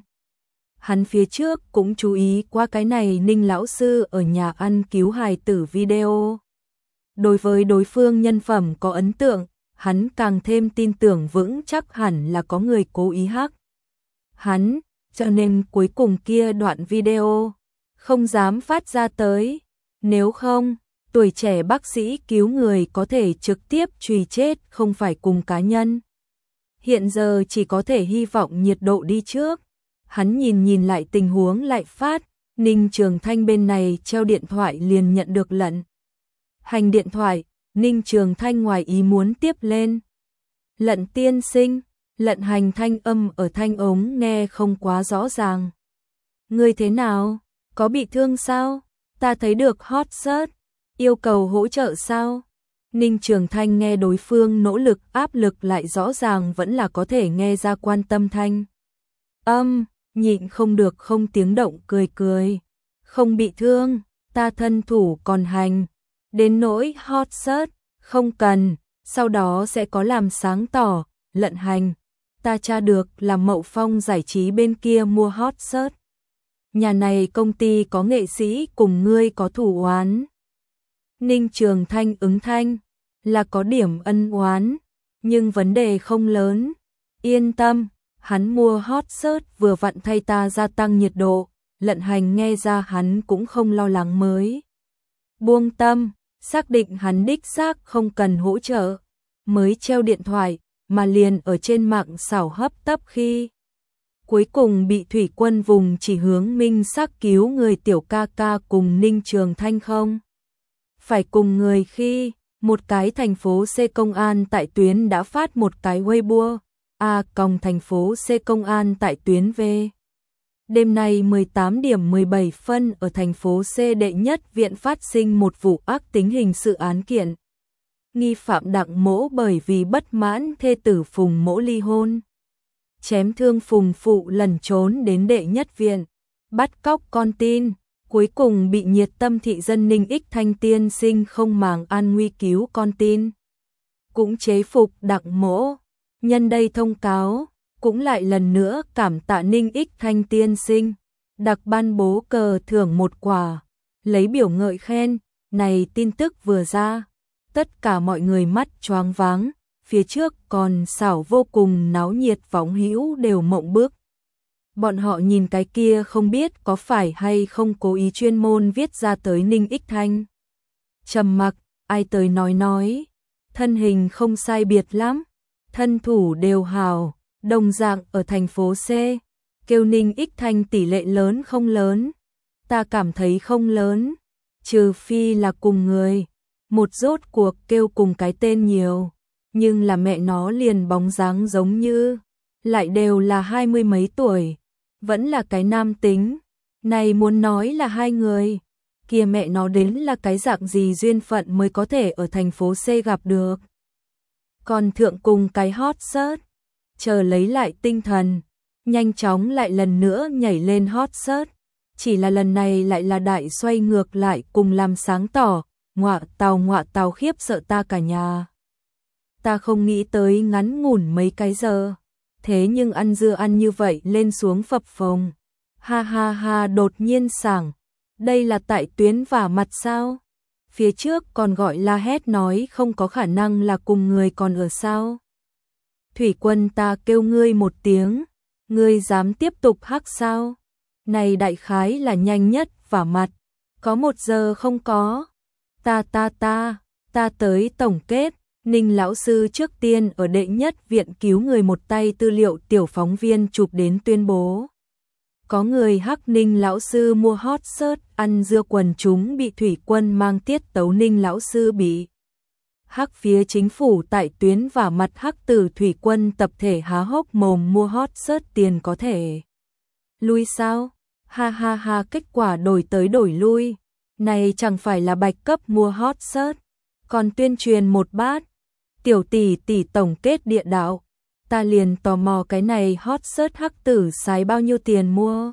Hắn phía trước cũng chú ý qua cái này Ninh lão sư ở nhà ăn cứu hài tử video. Đối với đối phương nhân phẩm có ấn tượng, hắn càng thêm tin tưởng vững chắc hẳn là có người cố ý hắc hắn, cho nên cuối cùng kia đoạn video không dám phát ra tới. Nếu không, tuổi trẻ bác sĩ cứu người có thể trực tiếp truy chết không phải cùng cá nhân. Hiện giờ chỉ có thể hy vọng nhiệt độ đi trước. Hắn nhìn nhìn lại tình huống lại phát, Ninh Trường Thanh bên này treo điện thoại liền nhận được lận hành điện thoại. Ninh Trường Thanh ngoài ý muốn tiếp lên. Lận tiên sinh, lận hành thanh âm ở thanh ống nghe không quá rõ ràng. Ngươi thế nào? Có bị thương sao? Ta thấy được hot search, yêu cầu hỗ trợ sao? Ninh Trường Thanh nghe đối phương nỗ lực áp lực lại rõ ràng vẫn là có thể nghe ra quan tâm thanh âm, nhịn không được không tiếng động cười cười. Không bị thương, ta thân thủ còn hành. Đến nỗi hot search, không cần, sau đó sẽ có làm sáng tỏ. Lận hành, ta tra được là Mậu Phong giải trí bên kia mua hot search. Nhà này công ty có nghệ sĩ cùng ngươi có thủ oán. Ninh Trường Thanh ứng thanh, là có điểm ân oán, nhưng vấn đề không lớn. Yên tâm, hắn mua hot search vừa vặn thay ta gia tăng nhiệt độ. Lận hành nghe ra hắn cũng không lo lắng mới buông tâm, xác định hắn đích xác không cần hỗ trợ, mới treo điện thoại, mà liền ở trên mạng xảo hấp tấp khi cuối cùng bị thủy quân vùng chỉ hướng minh xác cứu người tiểu ca ca cùng Ninh Trường Thanh không phải cùng người khi một cái thành phố C công an tại tuyến đã phát một cái Weibo, a còng thành phố C công an tại tuyến V. Đêm nay mười tám điểm mười bảy phân ở thành phố C đệ nhất viện phát sinh một vụ ác tính hình sự án kiện. Nghi phạm Đặng Mỗ bởi vì bất mãn thê tử Phùng Mỗ ly hôn, chém thương Phùng phụ lẩn trốn đến đệ nhất viện, bắt cóc con tin, cuối cùng bị nhiệt tâm thị dân Ninh Ích Thanh tiên sinh không màng an nguy cứu con tin. Cũng chế phục Đặng Mỗ, nhân đây thông cáo, cũng lại lần nữa cảm tạ Ninh Ích Thanh tiên sinh, đặc ban bố cờ thưởng một quả, lấy biểu ngợi khen. Này tin tức vừa ra, tất cả mọi người mắt choáng váng, phía trước còn xảo vô cùng náo nhiệt võng hữu đều mộng bước. Bọn họ nhìn cái kia không biết có phải hay không cố ý chuyên môn viết ra tới Ninh Ích Thanh. Trầm mặc, ai tới nói nói, thân hình không sai biệt lắm, thân thủ đều hào, đồng dạng ở thành phố C, kêu Ninh Ích Thanh tỷ lệ lớn không lớn, ta cảm thấy không lớn, trừ phi là cùng người, một rốt cuộc kêu cùng cái tên nhiều, nhưng là mẹ nó liền bóng dáng giống như, lại đều là hai mươi mấy tuổi, vẫn là cái nam tính, này muốn nói là hai người, kia mẹ nó đến là cái dạng gì duyên phận mới có thể ở thành phố C gặp được. Còn thượng cùng cái hot search, chờ lấy lại tinh thần, nhanh chóng lại lần nữa nhảy lên hot search, chỉ là lần này lại là đại xoay ngược lại cùng làm sáng tỏ, ngọa tào ngọa tào khiếp sợ ta cả nhà. Ta không nghĩ tới ngắn ngủn mấy cái giờ. Thế nhưng ăn dưa ăn như vậy lên xuống phập phồng. Ha ha ha đột nhiên sảng. Đây là tại tuyến vả mặt sao? Phía trước còn gọi la hét nói không có khả năng là cùng người còn ở sao? Thủy Quân ta kêu ngươi một tiếng. Ngươi dám tiếp tục hắc sao? Này đại khái là nhanh nhất vả mặt. Có một giờ không có. Ta ta ta, ta tới tổng kết. Ninh lão sư trước tiên ở đệ nhất viện cứu người một tay tư liệu tiểu phóng viên chụp đến tuyên bố. Có người hắc Ninh lão sư mua hot search ăn dưa quần chúng bị Thủy Quân mang tiết tấu Ninh lão sư bị hắc phía chính phủ tại tuyến và mặt hắc từ Thủy Quân tập thể há hốc mồm mua hot search tiền có thể lui sao? Ha ha ha kết quả đổi tới đổi lui. Này chẳng phải là bạch cấp mua hot search, còn tuyên truyền một bát. Tiểu tỷ tỷ tổng kết địa đạo. Ta liền tò mò cái này hot search hắc tử xài bao nhiêu tiền mua.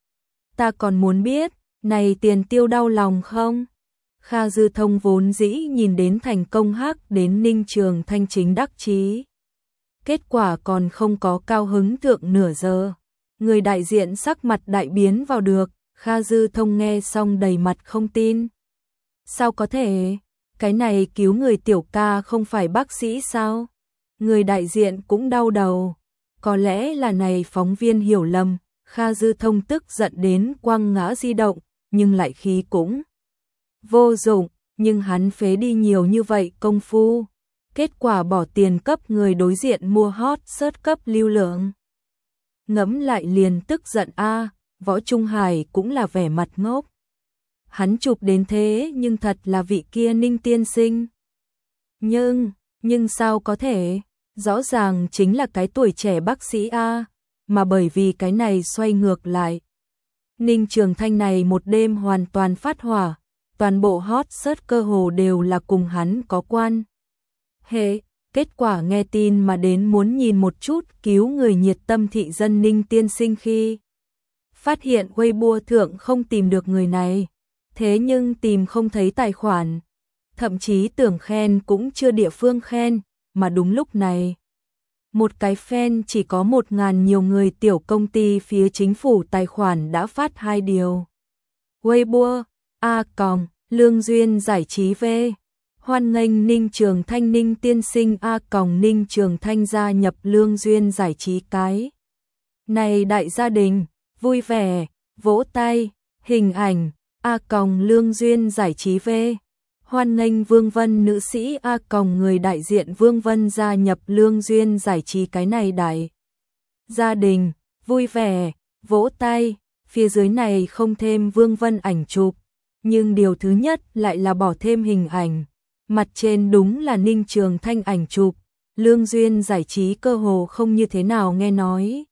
Ta còn muốn biết, này tiền tiêu đau lòng không? Kha Dư Thông vốn dĩ nhìn đến thành công hắc đến Ninh Trường Thanh chính đắc chí. Kết quả còn không có cao hứng thượng nửa giờ. Người đại diện sắc mặt đại biến vào được, Kha Dư Thông nghe xong đầy mặt không tin. Sao có thể? Cái này cứu người tiểu ca không phải bác sĩ sao? Người đại diện cũng đau đầu. Có lẽ là này phóng viên hiểu lầm. Kha Dư Thông tức giận đến quăng ngã di động, nhưng lại khí cũng vô dụng. Nhưng hắn phế đi nhiều như vậy công phu. Kết quả bỏ tiền cấp người đối diện mua hot search cấp lưu lượng. Ngẫm lại liền tức giận a. Võ Trung Hải cũng là vẻ mặt ngốc. Hắn chụp đến thế nhưng thật là vị kia Ninh tiên sinh. Nhưng, nhưng sao có thể? Rõ ràng chính là cái tuổi trẻ bác sĩ A, mà bởi vì cái này xoay ngược lại. Ninh Trường Thanh này một đêm hoàn toàn phát hỏa, toàn bộ hot search cơ hồ đều là cùng hắn có quan hệ. Kết quả nghe tin mà đến muốn nhìn một chút cứu người nhiệt tâm thị dân Ninh tiên sinh khi phát hiện Weibo thượng không tìm được người này. Thế nhưng tìm không thấy tài khoản, thậm chí tưởng khen cũng chưa địa phương khen, mà đúng lúc này. Một cái fan chỉ có một ngàn nhiều người tiểu công ty phía chính phủ tài khoản đã phát hai điều. Weibo, A còng, Lương Duyên giải trí V. Hoan nghênh Ninh Trường Thanh Ninh tiên sinh A còng Ninh Trường Thanh gia nhập Lương Duyên giải trí cái. Này đại gia đình, vui vẻ, vỗ tay, hình ảnh. A còng Lương Duyên giải trí V. Hoan nghênh Vương Vân nữ sĩ A còng người đại diện Vương Vân gia nhập Lương Duyên giải trí cái này đại. Gia đình, vui vẻ, vỗ tay, phía dưới này không thêm Vương Vân ảnh chụp, nhưng điều thứ nhất lại là bỏ thêm hình ảnh. Mặt trên đúng là Ninh Trường Thanh ảnh chụp, Lương Duyên giải trí cơ hồ không như thế nào nghe nói.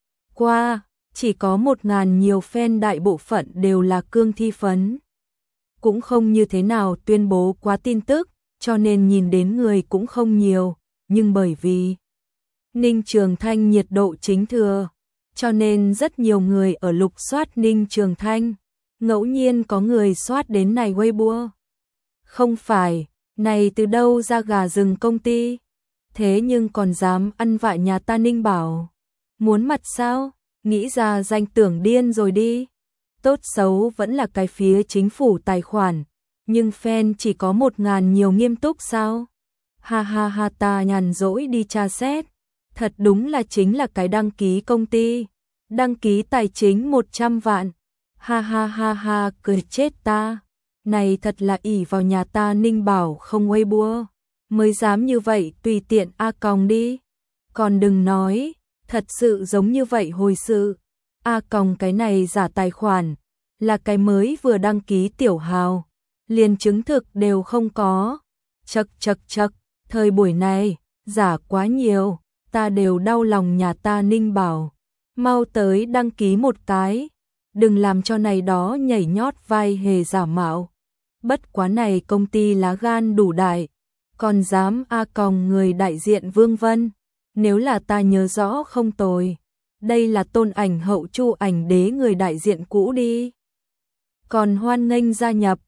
Qua. Chỉ có một ngàn nhiều fan đại bộ phận đều là cương thi phấn. Cũng không như thế nào tuyên bố quá tin tức, cho nên nhìn đến người cũng không nhiều, nhưng bởi vì Ninh Trường Thanh nhiệt độ chính thừa, cho nên rất nhiều người ở lục soát Ninh Trường Thanh. Ngẫu nhiên có người soát đến này Weibo. Không phải, này từ đâu ra gà rừng công ty? Thế nhưng còn dám ăn vạ nhà ta Ninh Bảo. Muốn mặt sao? Nghĩ ra danh tưởng điên rồi đi. Tốt xấu vẫn là cái phía chính phủ tài khoản, nhưng fan chỉ có một ngàn nhiều nghiêm túc sao? Ha ha ha ta nhàn rỗi đi tra xét. Thật đúng là chính là cái đăng ký công ty. Đăng ký tài chính một trăm vạn. Ha ha ha ha cười chết ta. Này thật là ỷ vào nhà ta Ninh Bảo không Weibo. Mới dám như vậy tùy tiện A còng đi. Còn đừng nói. Thật sự giống như vậy hồi sự. A còng cái này giả tài khoản, là cái mới vừa đăng ký tiểu hào, liền chứng thực đều không có. Chậc chậc chậc, thời buổi này, giả quá nhiều, ta đều đau lòng nhà ta Ninh Bảo. Mau tới đăng ký một cái, đừng làm cho này đó nhảy nhót vai hề giả mạo. Bất quá này công ty lá gan đủ đại, còn dám A còng người đại diện Vương Vân. Nếu là ta nhớ rõ không tồi, đây là tôn ảnh hậu Chu ảnh đế người đại diện cũ đi. Còn hoan nghênh gia nhập,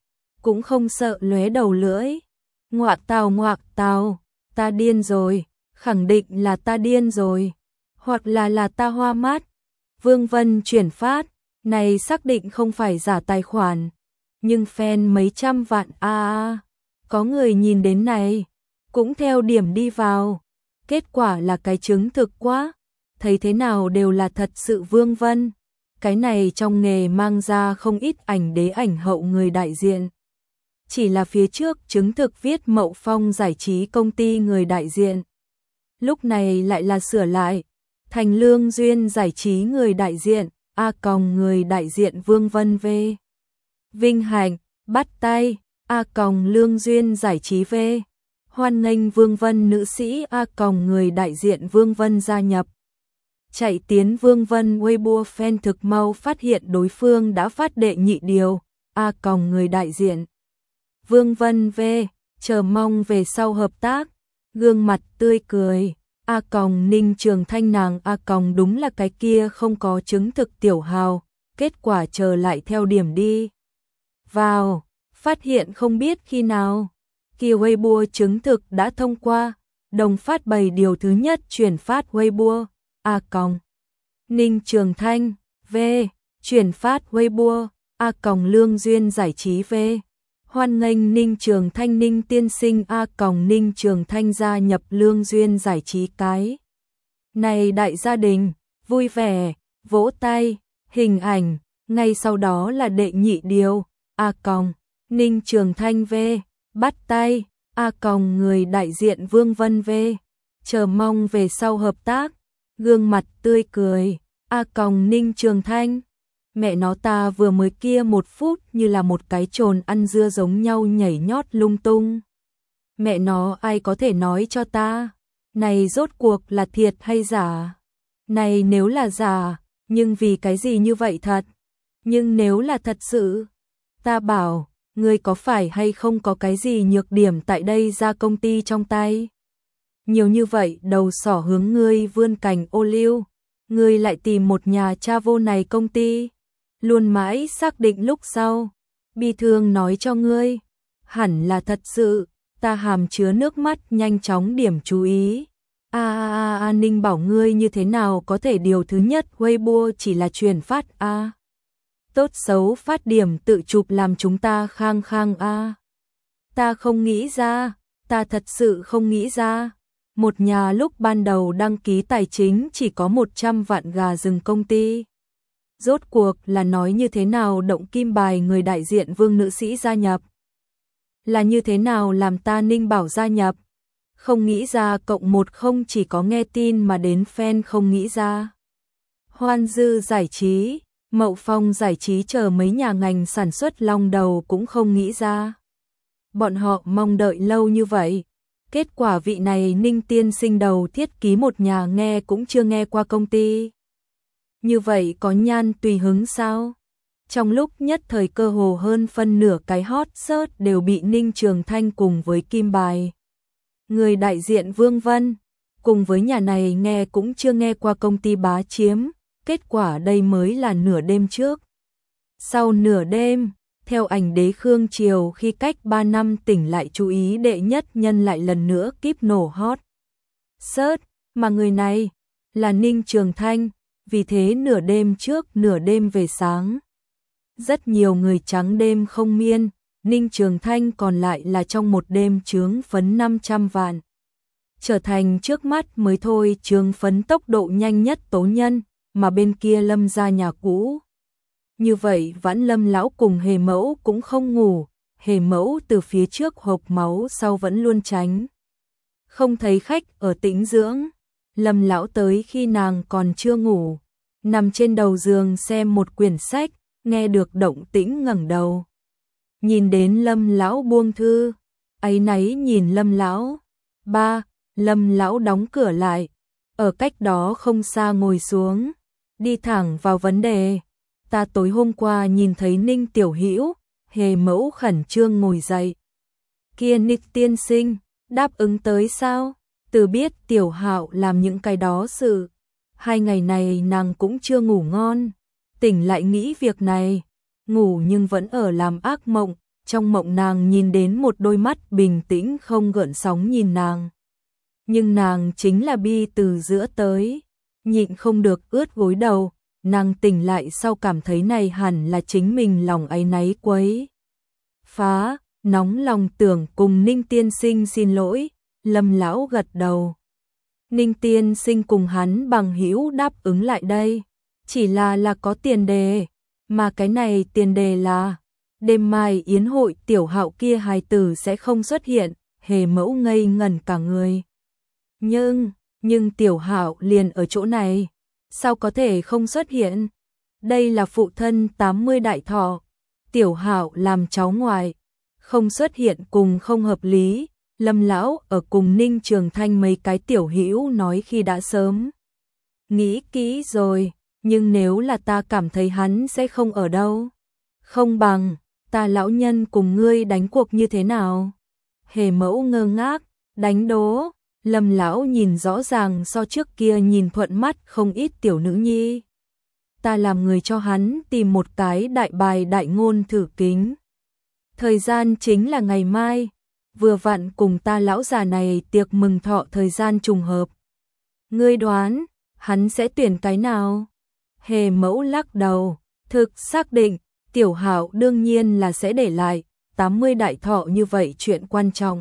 cũng không sợ lóe đầu lưỡi. Ngoạc tào ngoạc tào, ta điên rồi, khẳng định là ta điên rồi, hoặc là là ta hoa mắt. Vương Vân chuyển phát, này xác định không phải giả tài khoản, nhưng fan mấy trăm vạn a à, có người nhìn đến này, cũng theo điểm đi vào. Kết quả là cái chứng thực quá, thấy thế nào đều là thật sự Vương Vân. Cái này trong nghề mang ra không ít ảnh đế ảnh hậu người đại diện. Chỉ là phía trước chứng thực viết Mậu Phong giải trí công ty người đại diện. Lúc này lại là sửa lại, thành Lương Duyên giải trí người đại diện, A còng người đại diện Vương Vân V. Vinh hạnh, bắt tay, A còng Lương Duyên giải trí V. Hoan nghênh Vương Vân nữ sĩ A còng người đại diện Vương Vân gia nhập. Chạy tiến Vương Vân Weibo fan thực mau phát hiện đối phương đã phát đệ nhị điều, A còng người đại diện. Vương Vân V, chờ mong về sau hợp tác, gương mặt tươi cười, A còng Ninh Trường Thanh nàng A còng đúng là cái kia không có chứng thực tiểu hào, kết quả chờ lại theo điểm đi. Vào, phát hiện không biết khi nào, kia Weibo chứng thực đã thông qua, đồng phát bày điều thứ nhất chuyển phát Weibo, A còng Ninh Trường Thanh, V, chuyển phát Weibo, A còng Lương Duyên giải trí V. Hoan nghênh Ninh Trường Thanh Ninh tiên sinh A còng Ninh Trường Thanh gia nhập Lương Duyên giải trí cái. Này đại gia đình, vui vẻ, vỗ tay, hình ảnh, ngay sau đó là đệ nhị điều, A còng Ninh Trường Thanh V, bắt tay, A còng người đại diện Vương Vân V, chờ mong về sau hợp tác, gương mặt tươi cười, A còng Ninh Trường Thanh. Mẹ nó ta vừa mới kia một phút như là một cái trồn ăn dưa giống nhau nhảy nhót lung tung. Mẹ nó ai có thể nói cho ta, này rốt cuộc là thiệt hay giả? Này nếu là giả, nhưng vì cái gì như vậy thật? Nhưng nếu là thật sự, ta bảo, ngươi có phải hay không có cái gì nhược điểm tại đây ra công ty trong tay? Nhiều như vậy đầu sỏ hướng ngươi vươn cành ô liu, ngươi lại tìm một nhà cha vô này công ty. Luôn mãi xác định lúc sau, bi thương nói cho ngươi, hẳn là thật sự, ta hàm chứa nước mắt nhanh chóng điểm chú ý. A a a a Ninh bảo ngươi như thế nào có thể điều thứ nhất Weibo chỉ là truyền phát a. À. Tốt xấu phát điểm tự chụp làm chúng ta khang khang a. À. Ta không nghĩ ra, ta thật sự không nghĩ ra. Một nhà lúc ban đầu đăng ký tài chính chỉ có một trăm vạn gà rừng công ty. Rốt cuộc là nói như thế nào động kim bài người đại diện Vương nữ sĩ gia nhập? Là như thế nào làm ta Ninh bảo gia nhập? Không nghĩ ra cộng một không chỉ có nghe tin mà đến fan không nghĩ ra. Hoan Dư giải trí, Mậu Phong giải trí chờ mấy nhà ngành sản xuất long đầu cũng không nghĩ ra. Bọn họ mong đợi lâu như vậy. Kết quả vị này Ninh tiên sinh đầu thiết ký một nhà nghe cũng chưa nghe qua công ty. Như vậy có nhan tùy hứng sao? Trong lúc nhất thời cơ hồ hơn phân nửa cái hot search đều bị Ninh Trường Thanh cùng với Kim Bài. Người đại diện Vương Vân, cùng với nhà này nghe cũng chưa nghe qua công ty bá chiếm, kết quả đây mới là nửa đêm trước. Sau nửa đêm, theo ảnh đế Khương Triều khi cách ba năm tỉnh lại chú ý đệ nhất nhân lại lần nữa kíp nổ hot search, mà người này là Ninh Trường Thanh. Vì thế nửa đêm trước nửa đêm về sáng, rất nhiều người trắng đêm không miên, Ninh Trường Thanh còn lại là trong một đêm chướng phấn năm trăm vạn. Trở thành trước mắt mới thôi chướng phấn tốc độ nhanh nhất tố nhân, mà bên kia Lâm ra nhà cũ. Như vậy Vãn Lâm lão cùng Hề Mẫu cũng không ngủ, Hề Mẫu từ phía trước hộp máu sau vẫn luôn tránh. Không thấy khách ở tĩnh dưỡng. Lâm lão tới khi nàng còn chưa ngủ, nằm trên đầu giường xem một quyển sách, nghe được động tĩnh ngẩng đầu. Nhìn đến Lâm lão buông thư, áy náy nhìn Lâm lão. Ba, Lâm lão đóng cửa lại, ở cách đó không xa ngồi xuống, đi thẳng vào vấn đề. Ta tối hôm qua nhìn thấy Ninh Tiểu Hữu, Hề Mẫu khẩn trương ngồi dậy. Kia Ninh tiên sinh, đáp ứng tới sao? Từ biết Tiểu Hạo làm những cái đó sự, hai ngày này nàng cũng chưa ngủ ngon, tỉnh lại nghĩ việc này, ngủ nhưng vẫn ở làm ác mộng, trong mộng nàng nhìn đến một đôi mắt bình tĩnh không gợn sóng nhìn nàng. Nhưng nàng chính là bi từ giữa tới, nhịn không được ướt gối đầu, nàng tỉnh lại sau cảm thấy này hẳn là chính mình lòng áy náy quấy. Phá, nóng lòng tưởng cùng Ninh tiên sinh xin lỗi, Lâm lão gật đầu. Ninh tiên sinh cùng hắn bằng hữu đáp ứng lại đây, chỉ là là có tiền đề, mà cái này tiền đề là đêm mai yến hội tiểu Hạo kia hài tử sẽ không xuất hiện. Hề Mẫu ngây ngẩn cả người. Nhưng, nhưng tiểu Hạo liền ở chỗ này, sao có thể không xuất hiện? Đây là phụ thân tám mươi đại thọ, tiểu Hạo làm cháu ngoại, không xuất hiện cùng không hợp lý. Lâm lão ở cùng Ninh Trường Thanh mấy cái tiểu hữu nói khi đã sớm nghĩ kỹ rồi, nhưng nếu là ta cảm thấy hắn sẽ không ở đâu, không bằng ta lão nhân cùng ngươi đánh cuộc như thế nào? Hề Mẫu ngơ ngác, đánh đố. Lâm lão nhìn rõ ràng so trước kia nhìn thuận mắt không ít tiểu nữ nhi. Ta làm người cho hắn tìm một cái đại bài đại ngôn thử kính. Thời gian chính là ngày mai, vừa vặn cùng ta lão già này tiệc mừng thọ thời gian trùng hợp. Ngươi đoán, hắn sẽ tuyển cái nào? Hề Mẫu lắc đầu, thực xác định, tiểu Hạo đương nhiên là sẽ để lại, tám mươi đại thọ như vậy chuyện quan trọng.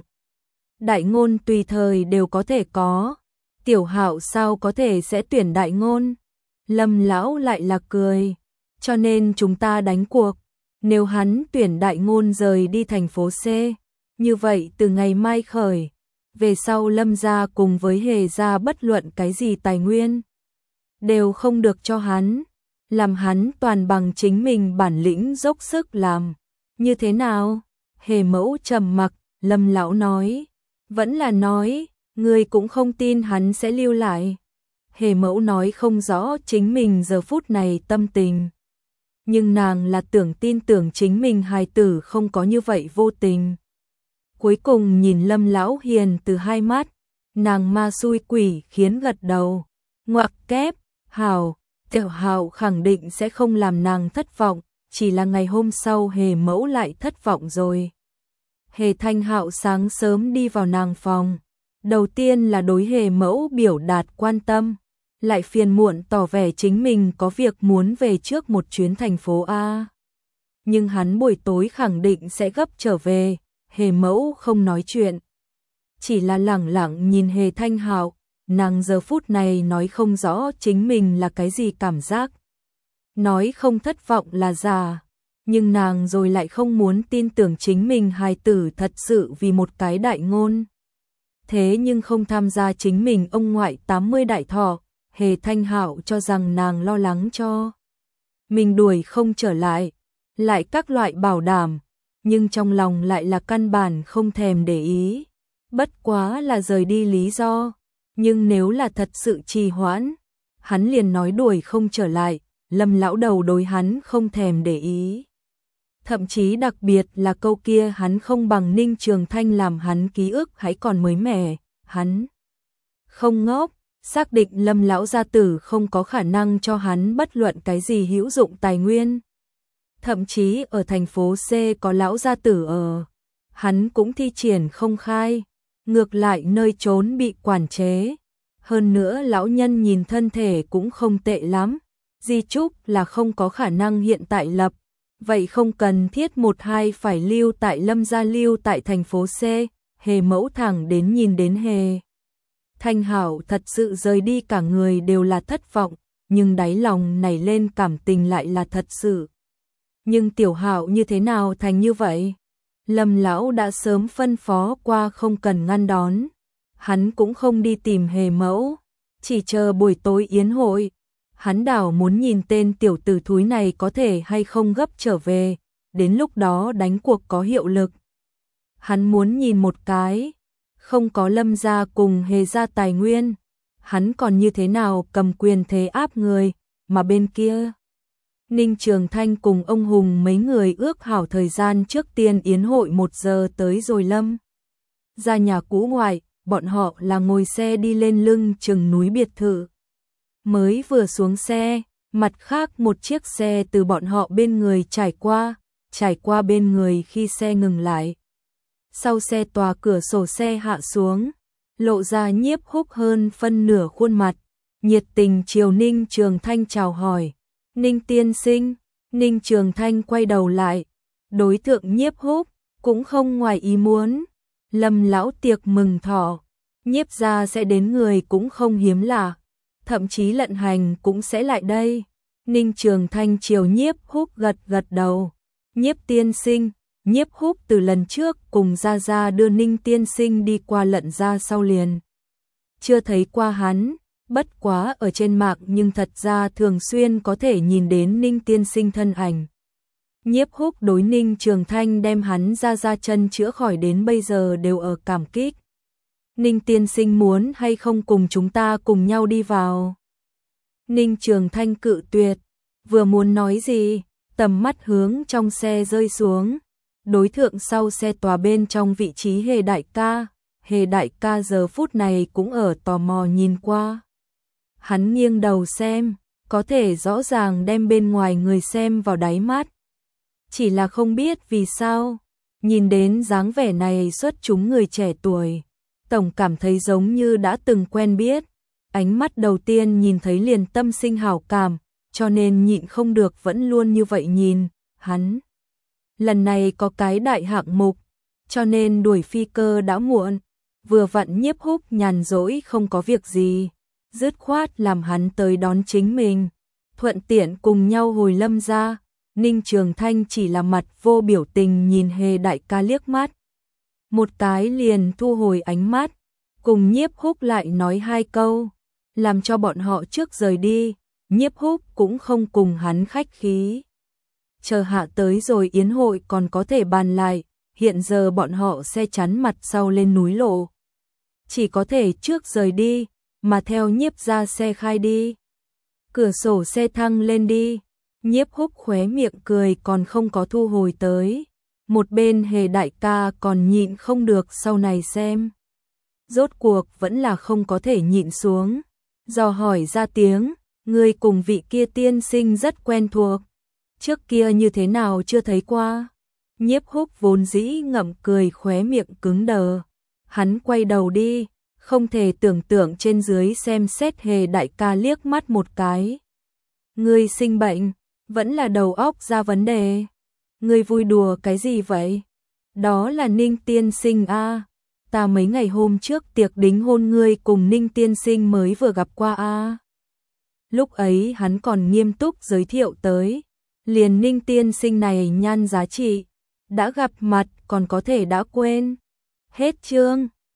Đại ngôn tùy thời đều có thể có, tiểu Hạo sao có thể sẽ tuyển đại ngôn? Lâm lão lại là cười, cho nên chúng ta đánh cuộc, nếu hắn tuyển đại ngôn rời đi thành phố C, như vậy từ ngày mai khởi, về sau Lâm gia cùng với Hề gia bất luận cái gì tài nguyên đều không được cho hắn, làm hắn toàn bằng chính mình bản lĩnh dốc sức làm. Như thế nào? Hề Mẫu trầm mặc, Lâm lão nói, vẫn là nói, người cũng không tin hắn sẽ lưu lại. Hề Mẫu nói không rõ chính mình giờ phút này tâm tình, nhưng nàng là tưởng tin tưởng chính mình hài tử không có như vậy vô tình. Cuối cùng nhìn Lâm lão hiền từ hai mắt, nàng ma xui quỷ khiến gật đầu, ngoặc kép, hảo, tiểu Hạo khẳng định sẽ không làm nàng thất vọng, chỉ là ngày hôm sau Hề Mẫu lại thất vọng rồi. Hề Thanh Hạo sáng sớm đi vào nàng phòng, đầu tiên là đối Hề Mẫu biểu đạt quan tâm, lại phiền muộn tỏ vẻ chính mình có việc muốn về trước một chuyến thành phố A. Nhưng hắn buổi tối khẳng định sẽ gấp trở về. Hề Mẫu không nói chuyện, chỉ là lẳng lặng nhìn Hề Thanh Hạo, nàng giờ phút này nói không rõ chính mình là cái gì cảm giác. Nói không thất vọng là giả, nhưng nàng rồi lại không muốn tin tưởng chính mình hài tử thật sự vì một cái đại ngôn. Thế nhưng không tham gia chính mình ông ngoại tám mươi đại thọ, Hề Thanh Hạo cho rằng nàng lo lắng cho mình đuổi không trở lại, lại các loại bảo đảm, nhưng trong lòng lại là căn bản không thèm để ý. Bất quá là rời đi lý do, nhưng nếu là thật sự trì hoãn, hắn liền nói đuổi không trở lại. Lâm lão đầu đối hắn không thèm để ý. Thậm chí đặc biệt là câu kia hắn không bằng Ninh Trường Thanh làm hắn ký ức hãy còn mới mẻ, hắn không ngốc, xác định Lâm lão gia tử không có khả năng cho hắn bất luận cái gì hữu dụng tài nguyên. Thậm chí ở thành phố C có lão gia tử ở, hắn cũng thi triển không khai, ngược lại nơi trốn bị quản chế. Hơn nữa lão nhân nhìn thân thể cũng không tệ lắm, di chúc là không có khả năng hiện tại lập, vậy không cần thiết một hai phải lưu tại Lâm gia lưu tại thành phố C. Hề Mẫu thẳng đến nhìn đến Hề Thanh Hạo thật sự rời đi cả người đều là thất vọng, nhưng đáy lòng nảy lên cảm tình lại là thật sự. Nhưng tiểu Hạo như thế nào thành như vậy? Lâm lão đã sớm phân phó qua không cần ngăn đón, hắn cũng không đi tìm Hề Mẫu, chỉ chờ buổi tối yến hội. Hắn đảo muốn nhìn tên tiểu tử thúi này có thể hay không gấp trở về, đến lúc đó đánh cuộc có hiệu lực. Hắn muốn nhìn một cái, không có Lâm gia cùng Hề gia tài nguyên, hắn còn như thế nào cầm quyền thế áp người, mà bên kia Ninh Trường Thanh cùng ông Hùng mấy người ước hảo thời gian trước tiên yến hội một giờ tới rồi Lâm ra nhà cũ ngoại, bọn họ là ngồi xe đi lên lưng chừng núi biệt thự. Mới vừa xuống xe, mặt khác một chiếc xe từ bọn họ bên người trải qua, trải qua bên người khi xe ngừng lại. Sau xe tòa cửa sổ xe hạ xuống, lộ ra Nhiếp Húc hơn phân nửa khuôn mặt, nhiệt tình chiều Ninh Trường Thanh chào hỏi. Ninh tiên sinh, Ninh Trường Thanh quay đầu lại, đối tượng Nhiếp Húc, cũng không ngoài ý muốn. Lâm lão tiệc mừng thọ, Nhiếp gia sẽ đến người cũng không hiếm lạ, thậm chí Lận Hành cũng sẽ lại đây. Ninh Trường Thanh chiều Nhiếp Húc gật gật đầu. Nhiếp tiên sinh, Nhiếp Húc từ lần trước cùng Gia Gia đưa Ninh tiên sinh đi qua Lận gia sau liền chưa thấy qua hắn, bất quá ở trên mạng nhưng thật ra thường xuyên có thể nhìn đến Ninh tiên sinh thân ảnh. Nhiếp Húc đối Ninh Trường Thanh đem hắn Gia Gia chân chữa khỏi đến bây giờ đều ở cảm kích. Ninh tiên sinh muốn hay không cùng chúng ta cùng nhau đi vào? Ninh Trường Thanh cự tuyệt, vừa muốn nói gì, tầm mắt hướng trong xe rơi xuống, đối thượng sau xe tòa bên trong vị trí Hề đại ca. Hề đại ca giờ phút này cũng ở tò mò nhìn qua. Hắn nghiêng đầu xem, có thể rõ ràng đem bên ngoài người xem vào đáy mắt. Chỉ là không biết vì sao, nhìn đến dáng vẻ này xuất chúng người trẻ tuổi, tổng cảm thấy giống như đã từng quen biết. Ánh mắt đầu tiên nhìn thấy liền tâm sinh hảo cảm, cho nên nhịn không được vẫn luôn như vậy nhìn. Hắn lần này có cái đại hạng mục, cho nên đuổi phi cơ đã muộn. Vừa vặn Nhiếp Húc nhàn rỗi không có việc gì, dứt khoát làm hắn tới đón chính mình, thuận tiện cùng nhau hồi Lâm gia. Ninh Trường Thanh chỉ là mặt vô biểu tình nhìn Hề đại ca liếc mắt, một cái liền thu hồi ánh mắt, cùng Nhiếp Húc lại nói hai câu, làm cho bọn họ trước rời đi. Nhiếp Húc cũng không cùng hắn khách khí, chờ hạ tới rồi yến hội còn có thể bàn lại. Hiện giờ bọn họ xe chắn mặt sau lên núi lộ, chỉ có thể trước rời đi, mà theo Nhiếp gia xe khai đi. Cửa sổ xe thăng lên đi, Nhiếp Húc khóe miệng cười còn không có thu hồi tới. Một bên Hề đại ca còn nhịn không được sau này xem. Rốt cuộc vẫn là không có thể nhịn xuống, dò hỏi ra tiếng, người cùng vị kia tiên sinh rất quen thuộc, trước kia như thế nào chưa thấy qua? Nhiếp Húc vốn dĩ ngậm cười khóe miệng cứng đờ, hắn quay đầu đi, không thể tưởng tượng trên dưới xem xét Hề đại ca liếc mắt một cái. Ngươi sinh bệnh, vẫn là đầu óc ra vấn đề. Ngươi vui đùa cái gì vậy? Đó là Ninh tiên sinh a, à. Ta mấy ngày hôm trước tiệc đính hôn ngươi cùng Ninh tiên sinh mới vừa gặp qua a. À. Lúc ấy hắn còn nghiêm túc giới thiệu tới, liền Ninh tiên sinh này nhan giá trị, đã gặp mặt còn có thể đã quên. Hết chương.